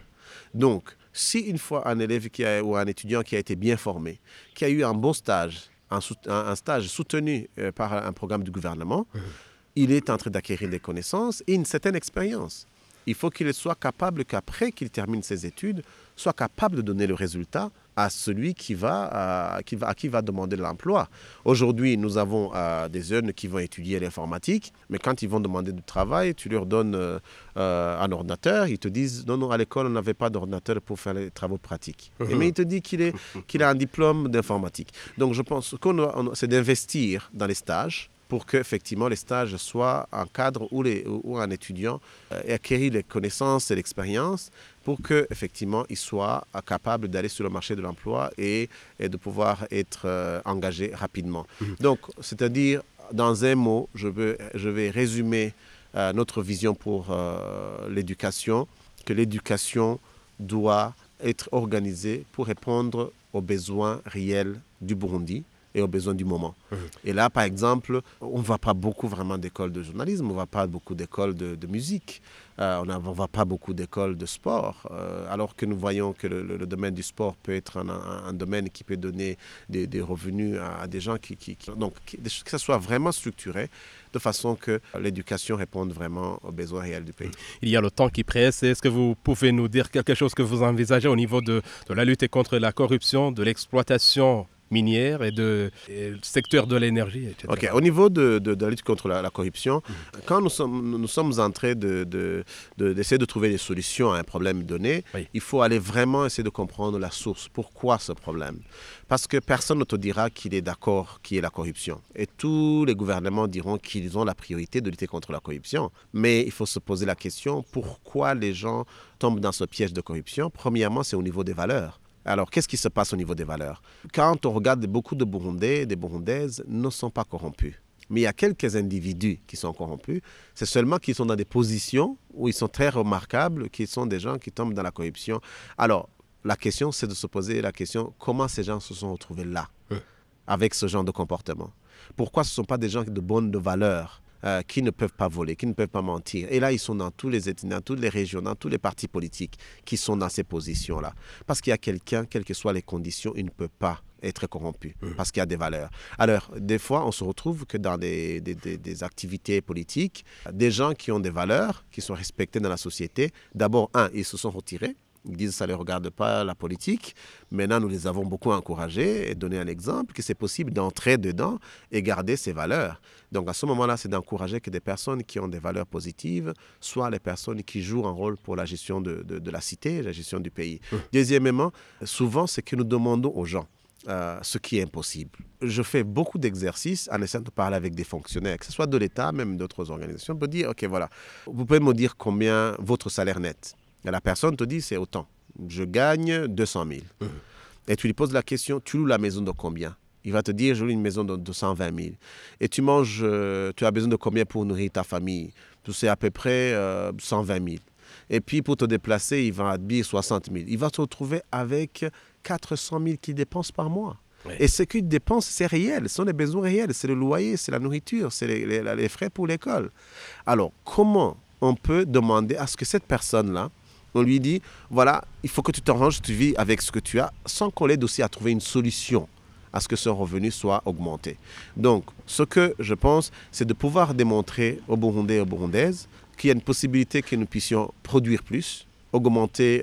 Donc, si une fois un élève ou un étudiant qui a été bien formé, qui a eu un bon stage, un stage soutenu par un programme du gouvernement, il est en train d'acquérir des connaissances et une certaine expérience. Il faut qu'il soit capable qu'après qu'il termine ses études, soit capable de donner le résultat à celui qui va demander de l'emploi. Aujourd'hui, nous avons des jeunes qui vont étudier l'informatique, mais quand ils vont demander du travail, tu leur donnes un ordinateur, ils te disent « Non, à l'école, on n'avait pas d'ordinateur pour faire les travaux pratiques. » Mais il te dit qu'il a un diplôme d'informatique. Donc, je pense que c'est d'investir dans les stages, pour qu'effectivement les stages soient un cadre où un étudiant ait acquis les connaissances et l'expérience pour qu'effectivement il soit capable d'aller sur le marché de l'emploi et de pouvoir être engagé rapidement. Donc, c'est-à-dire, dans un mot, je vais résumer notre vision pour l'éducation, que l'éducation doit être organisée pour répondre aux besoins réels du Burundi et aux besoins du moment. Et là, par exemple, on ne va pas beaucoup vraiment d'écoles de journalisme, on ne va pas beaucoup d'écoles de musique, on ne va pas beaucoup d'écoles de sport, alors que nous voyons que le domaine du sport peut être un domaine qui peut donner des revenus à des gens donc que ça soit vraiment structuré de façon que l'éducation réponde vraiment aux besoins réels du pays. Il y a le temps qui presse. Est-ce que vous pouvez nous dire quelque chose que vous envisagez au niveau de la lutte contre la corruption, de l'exploitation minière et du secteur de l'énergie, etc. Ok, au niveau de la lutte contre la corruption, quand nous sommes en train d'essayer de trouver des solutions à un problème donné, il faut aller vraiment essayer de comprendre la source. Pourquoi ce problème? Parce que personne ne te dira qu'il est d'accord qu'il y ait la corruption. Et tous les gouvernements diront qu'ils ont la priorité de lutter contre la corruption. Mais il faut se poser la question, pourquoi les gens tombent dans ce piège de corruption? Premièrement, c'est au niveau des valeurs. Alors, qu'est-ce qui se passe au niveau des valeurs? Quand on regarde, beaucoup de Burundais, des Burundaises ne sont pas corrompus. Mais il y a quelques individus qui sont corrompus. C'est seulement qu'ils sont dans des positions où ils sont très remarquables, qui sont des gens qui tombent dans la corruption. Alors, la question, c'est de se poser la question, comment ces gens se sont retrouvés là, avec ce genre de comportement? Pourquoi ce ne sont pas des gens de bonnes valeurs? Qui ne peuvent pas voler, qui ne peuvent pas mentir. Et là, ils sont dans tous les ethnies, dans toutes les régions, dans tous les partis politiques qui sont dans ces positions-là. Parce qu'il y a quelqu'un, quelles que soient les conditions, il ne peut pas être corrompu, parce qu'il y a des valeurs. Alors, des fois, on se retrouve que dans des activités politiques, des gens qui ont des valeurs, qui sont respectés dans la société, d'abord, ils se sont retirés. Ils disent que ça ne les regarde pas, la politique. Maintenant, nous les avons beaucoup encouragés et donné un exemple que c'est possible d'entrer dedans et garder ces valeurs. Donc, à ce moment-là, c'est d'encourager que des personnes qui ont des valeurs positives soient les personnes qui jouent un rôle pour la gestion de la cité, la gestion du pays. Deuxièmement, souvent, c'est que nous demandons aux gens ce qui est impossible. Je fais beaucoup d'exercices en essayant de parler avec des fonctionnaires, que ce soit de l'État, même d'autres organisations, pour dire, OK, voilà, vous pouvez me dire combien votre salaire net? Et la personne te dit, c'est autant. Je gagne 200 000. Et tu lui poses la question, tu loues la maison de combien? Il va te dire, je loue une maison de 220 000. Et tu manges, tu as besoin de combien pour nourrir ta famille? C'est à peu près 120 000. Et puis pour te déplacer, il va te dire 60 000. Il va te retrouver avec 400 000 qu'il dépense par mois. Et ce qu'il dépense, c'est réel. Ce sont les besoins réels. C'est le loyer, c'est la nourriture, c'est les frais pour l'école. Alors, comment on peut demander à ce que cette personne-là, on lui dit, voilà, il faut que tu t'arranges, tu vis avec ce que tu as, sans qu'on l'aide aussi à trouver une solution à ce que son revenu soit augmenté. Donc, ce que je pense, c'est de pouvoir démontrer aux Burundais et aux Burundaises qu'il y a une possibilité que nous puissions produire plus, augmenter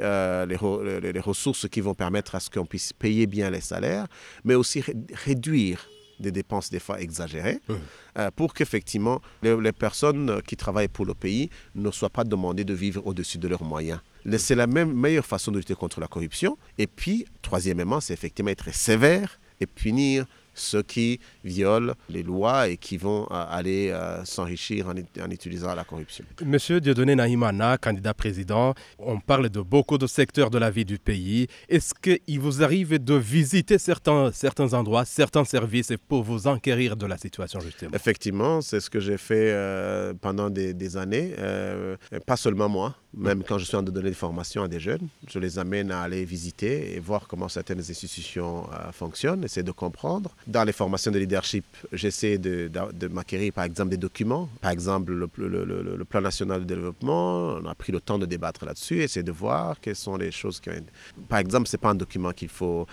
les ressources qui vont permettre à ce qu'on puisse payer bien les salaires, mais aussi réduire des dépenses des fois exagérées, pour qu'effectivement les personnes qui travaillent pour le pays ne soient pas demandées de vivre au-dessus de leurs moyens. C'est la meilleure façon de lutter contre la corruption. Et puis, troisièmement, c'est effectivement être sévère et punir ceux qui violent les lois et qui vont aller s'enrichir en utilisant la corruption. Monsieur Dieudonné Nahimana, candidat président, on parle de beaucoup de secteurs de la vie du pays. Est-ce qu'il vous arrive de visiter certains endroits, certains services pour vous enquérir de la situation justement? Effectivement, c'est ce que j'ai fait pendant des années, pas seulement moi. Même quand je suis en train de donner des formations à des jeunes, je les amène à aller visiter et voir comment certaines institutions fonctionnent, essayer de comprendre. Dans les formations de leadership, j'essaie de m'acquérir par exemple des documents. Par exemple, le plan national de développement, on a pris le temps de débattre là-dessus, essayer de voir quelles sont les choses qui ont... Par exemple, ce n'est pas un document qu'il faut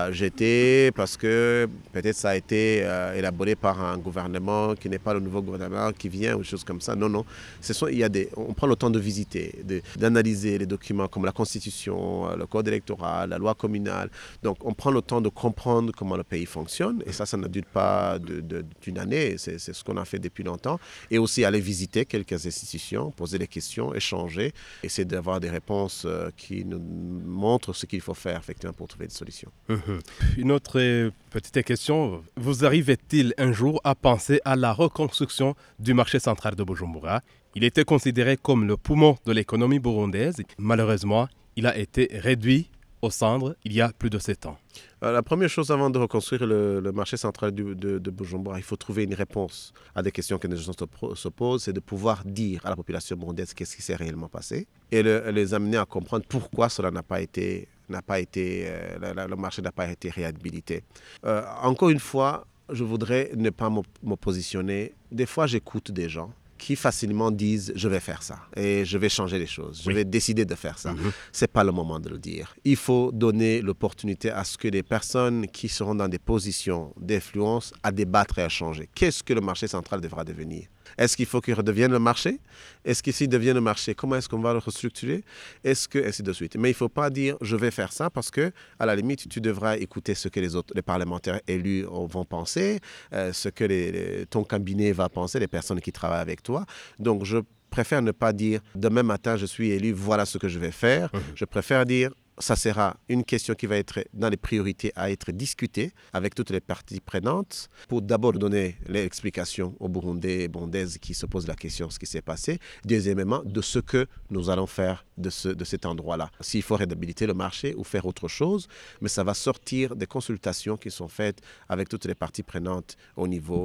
jeter parce que peut-être ça a été élaboré par un gouvernement qui n'est pas le nouveau gouvernement qui vient ou des choses comme ça. Non, non. On prend le temps de visiter, d'analyser les documents comme la Constitution, le Code électoral, la loi communale. Donc, on prend le temps de comprendre comment le pays fonctionne. Et ça ne dure pas d'une année. C'est ce qu'on a fait depuis longtemps. Et aussi aller visiter quelques institutions, poser des questions, échanger, essayer d'avoir des réponses qui nous montrent ce qu'il faut faire effectivement pour trouver des solutions. Une autre petite question. Vous arrivez-t-il un jour à penser à la reconstruction du marché central de Bujumbura? Il était considéré comme le poumon de l'économie burundaise. Malheureusement, il a été réduit aux cendres il y a plus de 7 ans. La première chose avant de reconstruire le marché central de Bujumbura, il faut trouver une réponse à des questions que les gens se posent, c'est de pouvoir dire à la population burundaise qu'est-ce qui s'est réellement passé et les amener à comprendre pourquoi cela le marché n'a pas été réhabilité. Encore une fois, je voudrais ne pas me positionner. Des fois, j'écoute des gens qui facilement disent « je vais faire ça et je vais changer les choses, je vais décider de faire ça ». Ce n'est pas le moment de le dire. Il faut donner l'opportunité à ce que les personnes qui seront dans des positions d'influence à débattre et à changer. Qu'est-ce que le marché central devra devenir ? Est-ce qu'il faut qu'il redevienne le marché ? Est-ce que s'il devient le marché, comment est-ce qu'on va le restructurer ? Est-ce que, ainsi de suite. Mais il ne faut pas dire « je vais faire ça » parce que, à la limite, tu devras écouter ce que les parlementaires élus vont penser, ce que ton cabinet va penser, les personnes qui travaillent avec toi. Donc, je préfère ne pas dire « demain matin, je suis élu, voilà ce que je vais faire ». Je préfère dire « ça sera une question qui va être dans les priorités à être discutée avec toutes les parties prenantes pour d'abord donner l'explication aux Burundais et Burundaises qui se posent la question de ce qui s'est passé. Deuxièmement, de ce que nous allons faire de cet endroit-là. S'il faut réhabiliter le marché ou faire autre chose, mais ça va sortir des consultations qui sont faites avec toutes les parties prenantes au niveau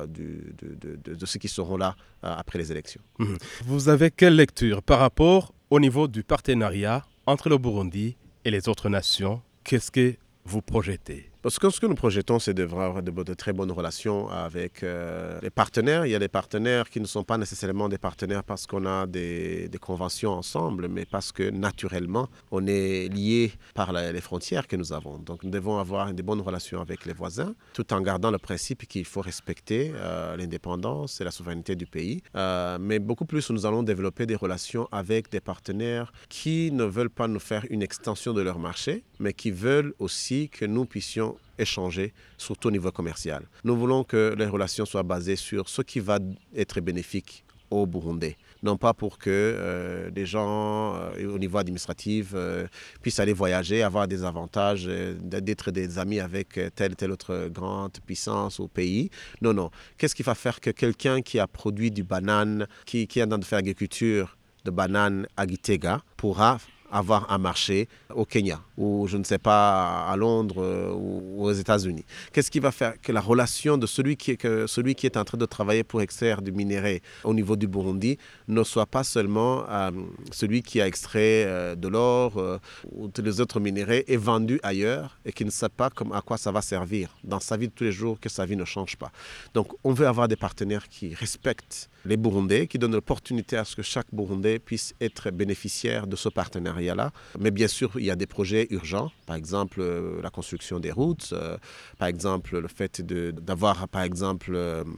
de ceux qui seront là après les élections. Vous avez quelle lecture par rapport au niveau du partenariat entre le Burundi et les autres nations? Qu'est-ce que vous projetez? Parce que ce que nous projetons, c'est d'avoir de très bonnes relations avec les partenaires. Il y a des partenaires qui ne sont pas nécessairement des partenaires parce qu'on a des conventions ensemble, mais parce que naturellement, on est liés par les frontières que nous avons. Donc nous devons avoir de bonnes relations avec les voisins, tout en gardant le principe qu'il faut respecter l'indépendance et la souveraineté du pays. Mais beaucoup plus, nous allons développer des relations avec des partenaires qui ne veulent pas nous faire une extension de leur marché, mais qui veulent aussi que nous puissions échanger, surtout au niveau commercial. Nous voulons que les relations soient basées sur ce qui va être bénéfique aux Burundais. Non pas pour que les gens, au niveau administratif, puissent aller voyager, avoir des avantages, d'être des amis avec telle autre grande puissance ou pays. Non, non. Qu'est-ce qui va faire que quelqu'un qui a produit du banane, qui est en train de faire agriculture de banane à Gitega, pourra avoir un marché au Kenya ou je ne sais pas à Londres ou aux États-Unis. Qu'est-ce qui va faire que la relation de celui qui est en train de travailler pour extraire du minerai au niveau du Burundi ne soit pas seulement celui qui a extrait de l'or ou tous les autres minéraux et vendu ailleurs et qui ne sait pas à quoi ça va servir dans sa vie de tous les jours, que sa vie ne change pas. Donc on veut avoir des partenaires qui respectent les Burundais, qui donnent l'opportunité à ce que chaque Burundais puisse être bénéficiaire de ce partenariat-là. Mais bien sûr, il y a des projets urgents, par exemple la construction des routes, par exemple le fait d'avoir, par exemple,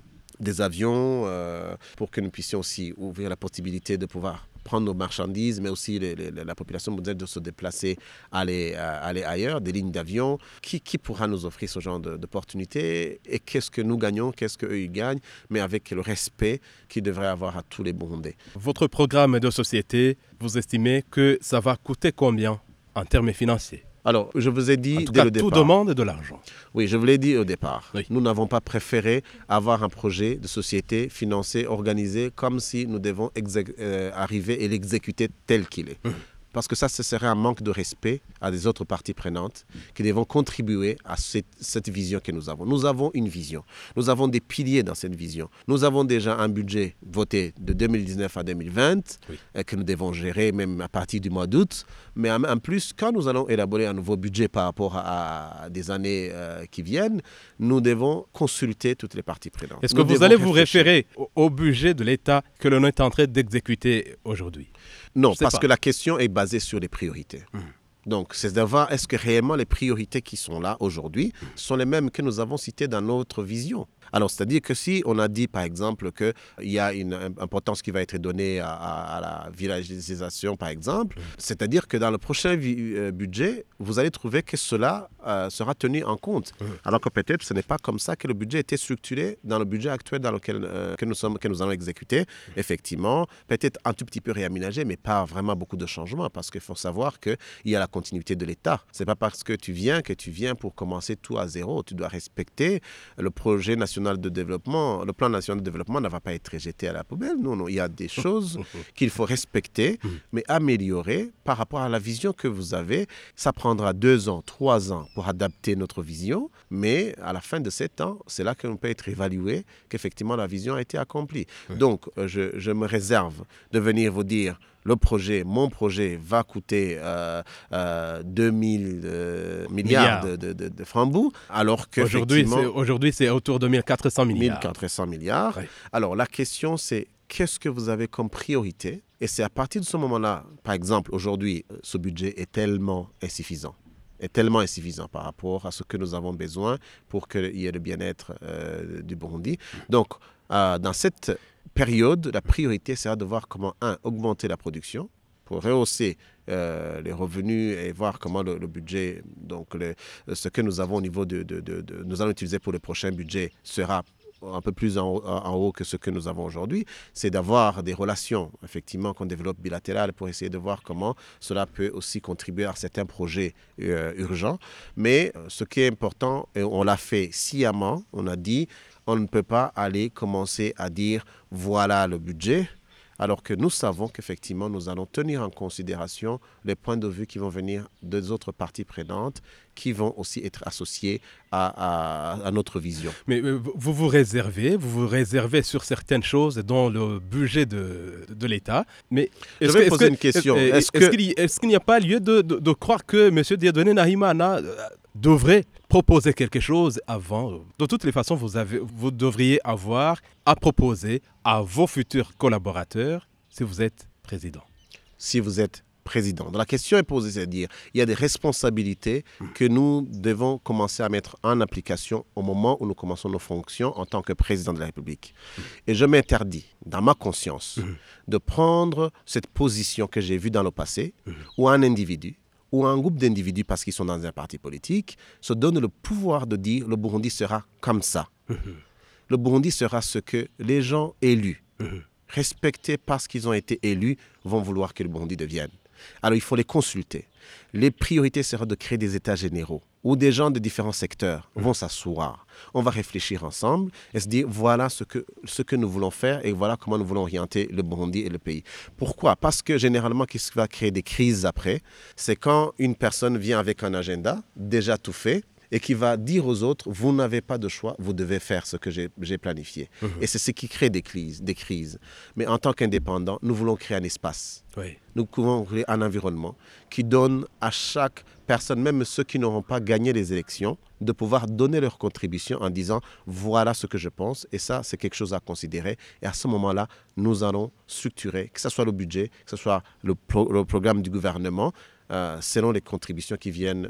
des avions pour que nous puissions aussi ouvrir la possibilité de pouvoir prendre nos marchandises, mais aussi la population mondiale de se déplacer, aller ailleurs, des lignes d'avion. Qui pourra nous offrir ce genre d'opportunités? Et qu'est-ce que nous gagnons, qu'est-ce qu'eux ils gagnent, mais avec le respect qu'ils devraient avoir à tous les Burundais. Votre programme de société, vous estimez que ça va coûter combien en termes financiers? Alors, je vous ai dit en tout dès cas, le départ. tout demande de l'argent. Oui, je vous l'ai dit au départ. Oui. Nous n'avons pas préféré avoir un projet de société financé, organisé, comme si nous devons arriver et l'exécuter tel qu'il est. Parce que ça, ce serait un manque de respect à des autres parties prenantes qui devront contribuer à cette vision que nous avons. Nous avons une vision. Nous avons des piliers dans cette vision. Nous avons déjà un budget voté de 2019 à 2020 que nous devons gérer même à partir du mois d'août. Mais en plus, quand nous allons élaborer un nouveau budget par rapport à des années qui viennent, nous devons consulter toutes les parties prenantes. Est-ce que vous allez vous référer au budget de l'État que l'on est en train d'exécuter aujourd'hui? Non, parce que la question est basée sur les priorités. Donc, c'est de voir est-ce que réellement les priorités qui sont là aujourd'hui sont les mêmes que nous avons citées dans notre vision. Alors, c'est-à-dire que si on a dit, par exemple, qu'il y a une importance qui va être donnée à la villagisation, par exemple, c'est-à-dire que dans le prochain budget, vous allez trouver que cela sera tenu en compte. Alors que peut-être ce n'est pas comme ça que le budget était structuré dans le budget actuel dans lequel que nous allons exécuter. Effectivement, peut-être un tout petit peu réaménagé, mais pas vraiment beaucoup de changements, parce qu'il faut savoir qu'il y a la continuité de l'État. Ce n'est pas parce que tu viens pour commencer tout à zéro. Tu dois respecter le projet national de développement. Le plan national de développement ne va pas être jeté à la poubelle. Non, il y a des choses qu'il faut respecter, mais améliorer par rapport à la vision que vous avez. Ça prendra 2 ans, 3 ans pour adapter notre vision, mais à la fin de 7 ans, c'est là qu'on peut être évalué qu'effectivement la vision a été accomplie. Donc, je me réserve de venir vous dire mon projet va coûter 2000 milliards de francs bouts, alors qu'effectivement... Aujourd'hui, c'est autour de 1400 milliards. 1400 milliards. Oui. Alors, la question, c'est qu'est-ce que vous avez comme priorité? Et c'est à partir de ce moment-là, par exemple, aujourd'hui, ce budget est tellement insuffisant par rapport à ce que nous avons besoin pour qu'il y ait le bien-être du Burundi. Donc, dans cette période, la priorité sera de voir comment, augmenter la production pour rehausser les revenus et voir comment le budget, donc ce que nous avons au niveau nous allons utiliser pour le prochain budget sera un peu plus en haut que ce que nous avons aujourd'hui, c'est d'avoir des relations, effectivement, qu'on développe bilatérales pour essayer de voir comment cela peut aussi contribuer à certains projets urgents. Mais ce qui est important, et on l'a fait sciemment, on a dit, on ne peut pas aller commencer à dire voilà le budget, alors que nous savons qu'effectivement, nous allons tenir en considération les points de vue qui vont venir des autres parties prenantes, qui vont aussi être associés à notre vision. Mais vous vous réservez sur certaines choses dans le budget de l'État. Mais je vais poser une question. Est-ce qu'il n'y a pas lieu de croire que M. Dieudonné Nahimana devrait proposer quelque chose avant? De toutes les façons, vous devriez avoir à proposer à vos futurs collaborateurs si vous êtes président. Si vous êtes président. Donc la question est posée, c'est-à-dire il y a des responsabilités que nous devons commencer à mettre en application au moment où nous commençons nos fonctions en tant que président de la République. Et je m'interdis, dans ma conscience, de prendre cette position que j'ai vue dans le passé, où un individu ou un groupe d'individus, parce qu'ils sont dans un parti politique, se donne le pouvoir de dire le Burundi sera comme ça. Le Burundi sera ce que les gens élus, respectés parce qu'ils ont été élus, vont vouloir que le Burundi devienne. Alors il faut les consulter. Les priorités seront de créer des états généraux où des gens de différents secteurs vont s'asseoir. On va réfléchir ensemble et se dire voilà ce que nous voulons faire et voilà comment nous voulons orienter le Burundi et le pays. Pourquoi? Parce que généralement, qu'est-ce qui va créer des crises après? C'est quand une personne vient avec un agenda déjà tout fait et qui va dire aux autres, vous n'avez pas de choix, vous devez faire ce que j'ai planifié. Et c'est ce qui crée des crises. Mais en tant qu'indépendants, nous voulons créer un espace. Oui. Nous pouvons créer un environnement qui donne à chaque personne, même ceux qui n'auront pas gagné les élections, de pouvoir donner leur contribution en disant, voilà ce que je pense, et ça, c'est quelque chose à considérer. Et à ce moment-là, nous allons structurer, que ce soit le budget, que ce soit le programme du gouvernement, selon les contributions qui viennent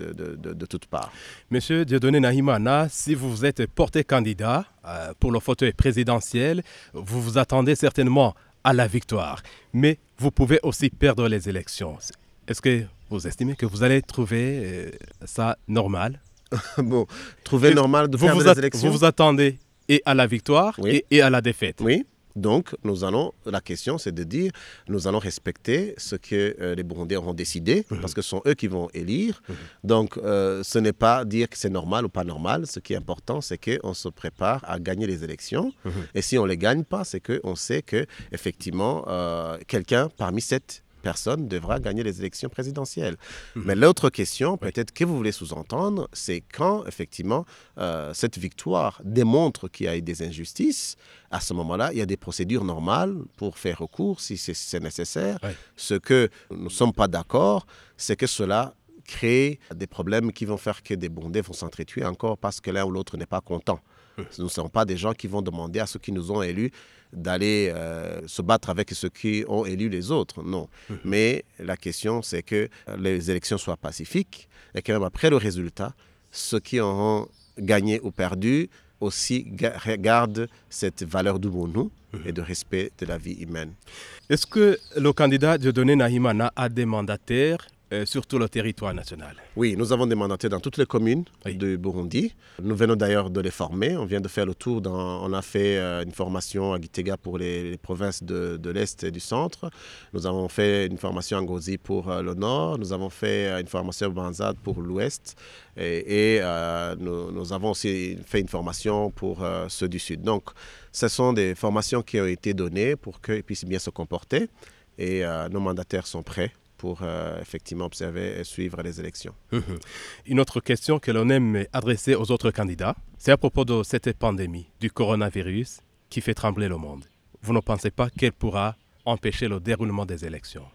de toutes parts. Monsieur Dieudonné Nahimana, si vous êtes porté candidat pour le fauteuil présidentiel, vous vous attendez certainement à la victoire. Mais vous pouvez aussi perdre les élections. Est-ce que vous estimez que vous allez trouver ça normal? Bon, trouver normal de perdre les élections? Vous vous attendez et à la victoire et à la défaite. Oui. Donc, la question, c'est de dire, nous allons respecter ce que les Burundais auront décidé, parce que ce sont eux qui vont élire. Donc, ce n'est pas dire que c'est normal ou pas normal. Ce qui est important, c'est qu'on se prépare à gagner les élections. Et si on ne les gagne pas, c'est qu'on sait qu'effectivement, quelqu'un parmi cette personne devra gagner les élections présidentielles. Mais l'autre question, peut-être que vous voulez sous-entendre, c'est quand, effectivement, cette victoire démontre qu'il y a eu des injustices, à ce moment-là, il y a des procédures normales pour faire recours si c'est nécessaire. Oui. Ce que nous ne sommes pas d'accord, c'est que cela crée des problèmes qui vont faire que des Burundais vont s'entretuer encore parce que l'un ou l'autre n'est pas content. Nous ne sommes pas des gens qui vont demander à ceux qui nous ont élus d'aller se battre avec ceux qui ont élu les autres. Non. Mais la question, c'est que les élections soient pacifiques et que même après le résultat, ceux qui auront gagné ou perdu aussi gardent cette valeur d'ubuntu et de respect de la vie humaine. Est-ce que le candidat Dieudonné Nahimana a des mandataires sur tout le territoire national? Oui, nous avons des mandataires dans toutes les communes du Burundi. Nous venons d'ailleurs de les former. On vient de faire le tour. On a fait une formation à Gitega pour les provinces de l'Est et du Centre. Nous avons fait une formation à Ngozi pour le Nord. Nous avons fait une formation à Banzad pour l'Ouest. Et nous avons aussi fait une formation pour ceux du Sud. Donc, ce sont des formations qui ont été données pour qu'ils puissent bien se comporter. Et nos mandataires sont prêts pour effectivement observer et suivre les élections. Une autre question que l'on aime adresser aux autres candidats, c'est à propos de cette pandémie du coronavirus qui fait trembler le monde. Vous ne pensez pas qu'elle pourra empêcher le déroulement des élections?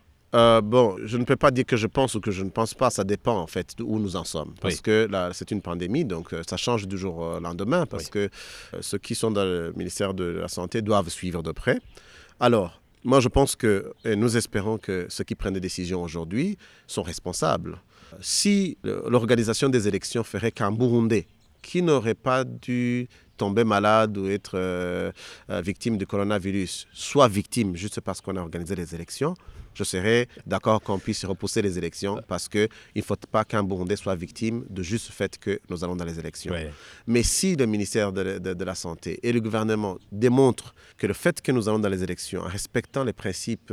Je ne peux pas dire que je pense ou que je ne pense pas, ça dépend en fait d'où nous en sommes. Parce que là, c'est une pandémie, donc ça change du jour au lendemain, parce que ceux qui sont dans le ministère de la Santé doivent suivre de près. Alors, moi je pense que nous espérons que ceux qui prennent des décisions aujourd'hui sont responsables. Si l'organisation des élections ferait qu'un Burundais qui n'aurait pas dû tomber malade ou être victime du coronavirus soit victime juste parce qu'on a organisé les élections, je serais d'accord qu'on puisse repousser les élections parce qu'il ne faut pas qu'un Burundais soit victime de juste le fait que nous allons dans les élections. Oui. Mais si le ministère de la Santé et le gouvernement démontrent que le fait que nous allons dans les élections, en respectant les principes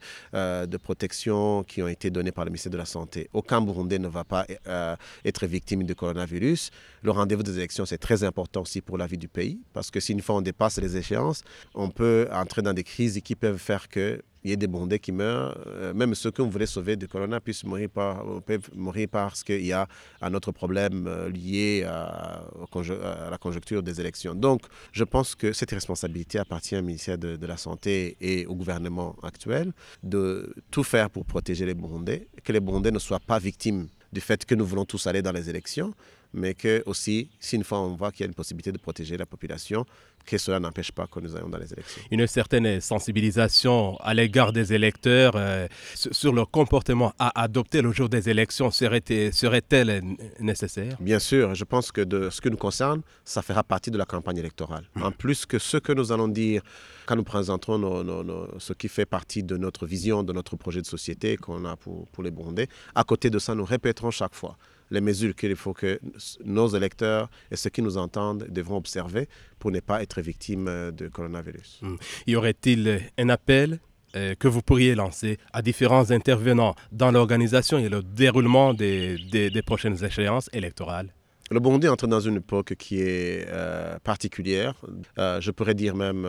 de protection qui ont été donnés par le ministère de la Santé, aucun Burundais ne va pas être victime du coronavirus, le rendez-vous des élections, c'est très important aussi pour la vie du pays parce que si une fois on dépasse les échéances, on peut entrer dans des crises qui peuvent faire que il y a des Burundais qui meurent, même ceux qu'on voulait sauver du corona peuvent mourir parce qu'il y a un autre problème lié à la conjoncture des élections. Donc, je pense que cette responsabilité appartient au ministère de la Santé et au gouvernement actuel de tout faire pour protéger les Burundais, que les Burundais ne soient pas victimes du fait que nous voulons tous aller dans les élections, mais que aussi, si une fois on voit qu'il y a une possibilité de protéger la population, que cela n'empêche pas que nous allions dans les élections. Une certaine sensibilisation à l'égard des électeurs sur le comportement à adopter le jour des élections serait-elle nécessaire? Bien sûr, je pense que de ce qui nous concerne, ça fera partie de la campagne électorale. En plus que ce que nous allons dire quand nous présenterons ce qui fait partie de notre vision, de notre projet de société qu'on a pour les Burundais, à côté de ça, nous répéterons chaque fois les mesures qu'il faut que nos électeurs et ceux qui nous entendent devront observer pour ne pas être victimes du coronavirus. Y aurait-il un appel que vous pourriez lancer à différents intervenants dans l'organisation et le déroulement des prochaines échéances électorales? Le Burundi entre dans une époque qui est particulière. Je pourrais dire même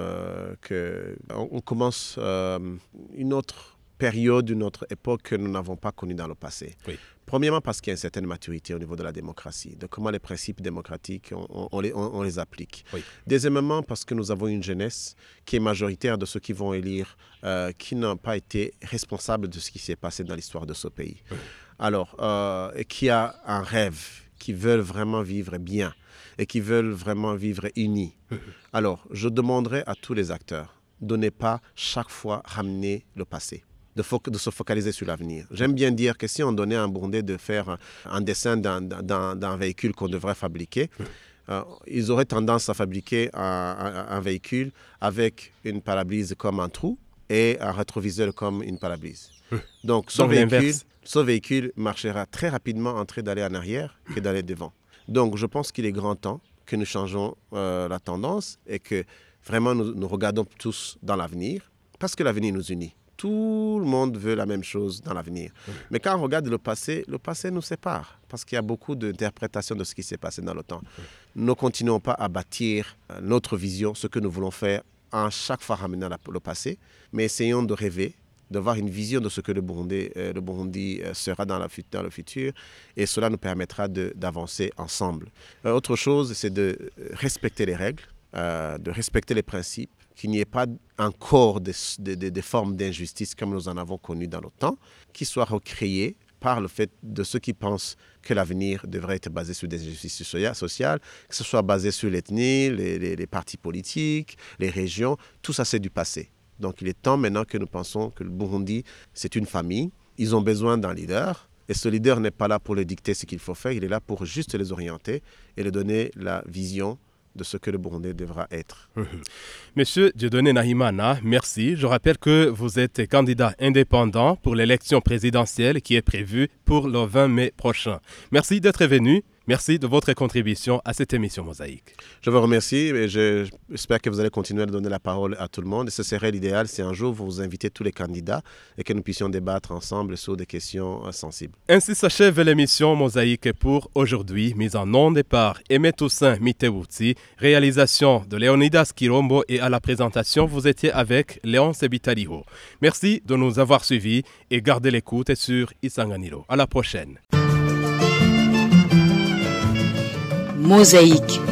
qu'on commence une autre période, une autre époque que nous n'avons pas connue dans le passé. Oui. Premièrement parce qu'il y a une certaine maturité au niveau de la démocratie, de comment les principes démocratiques, on les applique. Oui. Deuxièmement parce que nous avons une jeunesse qui est majoritaire de ceux qui vont élire, qui n'ont pas été responsables de ce qui s'est passé dans l'histoire de ce pays. Oui. Alors, et qui a un rêve, qui veulent vraiment vivre bien et qui veulent vraiment vivre unis. Alors, je demanderai à tous les acteurs de ne pas chaque fois ramener le passé, de se focaliser sur l'avenir. J'aime bien dire que si on donnait à un Burundais de faire un dessin d'un véhicule qu'on devrait fabriquer, ils auraient tendance à fabriquer un véhicule avec une parabrise comme un trou et un rétroviseur comme une parabrise. Donc, ce véhicule marchera très rapidement en train d'aller en arrière que d'aller devant. Donc, je pense qu'il est grand temps que nous changeons la tendance et que vraiment nous regardons tous dans l'avenir parce que l'avenir nous unit. Tout le monde veut la même chose dans l'avenir. Mais quand on regarde le passé nous sépare parce qu'il y a beaucoup d'interprétations de ce qui s'est passé dans le temps. Nous ne continuons pas à bâtir notre vision, ce que nous voulons faire en chaque fois ramenant le passé, mais essayons de rêver, de voir une vision de ce que le Burundi sera dans le futur et cela nous permettra d'avancer ensemble. Autre chose, c'est de respecter les règles, de respecter les principes, qu'il n'y ait pas encore des formes d'injustice comme nous en avons connues dans le temps, qui soient recréées par le fait de ceux qui pensent que l'avenir devrait être basé sur des injustices sociales, que ce soit basé sur l'ethnie, les partis politiques, les régions, tout ça c'est du passé. Donc il est temps maintenant que nous pensons que le Burundi, c'est une famille. Ils ont besoin d'un leader. Et ce leader n'est pas là pour leur dicter ce qu'il faut faire. Il est là pour juste les orienter et leur donner la vision de ce que le Burundi devra être. Monsieur Dieudonné Nahimana, merci. Je rappelle que vous êtes candidat indépendant pour l'élection présidentielle qui est prévue pour le 20 mai prochain. Merci d'être venu. Merci de votre contribution à cette émission Mosaïque. Je vous remercie et j'espère que vous allez continuer à donner la parole à tout le monde. Et ce serait l'idéal si un jour vous invitez tous les candidats et que nous puissions débattre ensemble sur des questions sensibles. Ainsi s'achève l'émission Mosaïque pour aujourd'hui, mise en onde par Aimé Toussaint Mitewuti, réalisation de Léonidas Kirombo et à la présentation, vous étiez avec Léon Sebitaliho. Merci de nous avoir suivis et gardez l'écoute sur Isanganiro. À la prochaine. Mosaïque.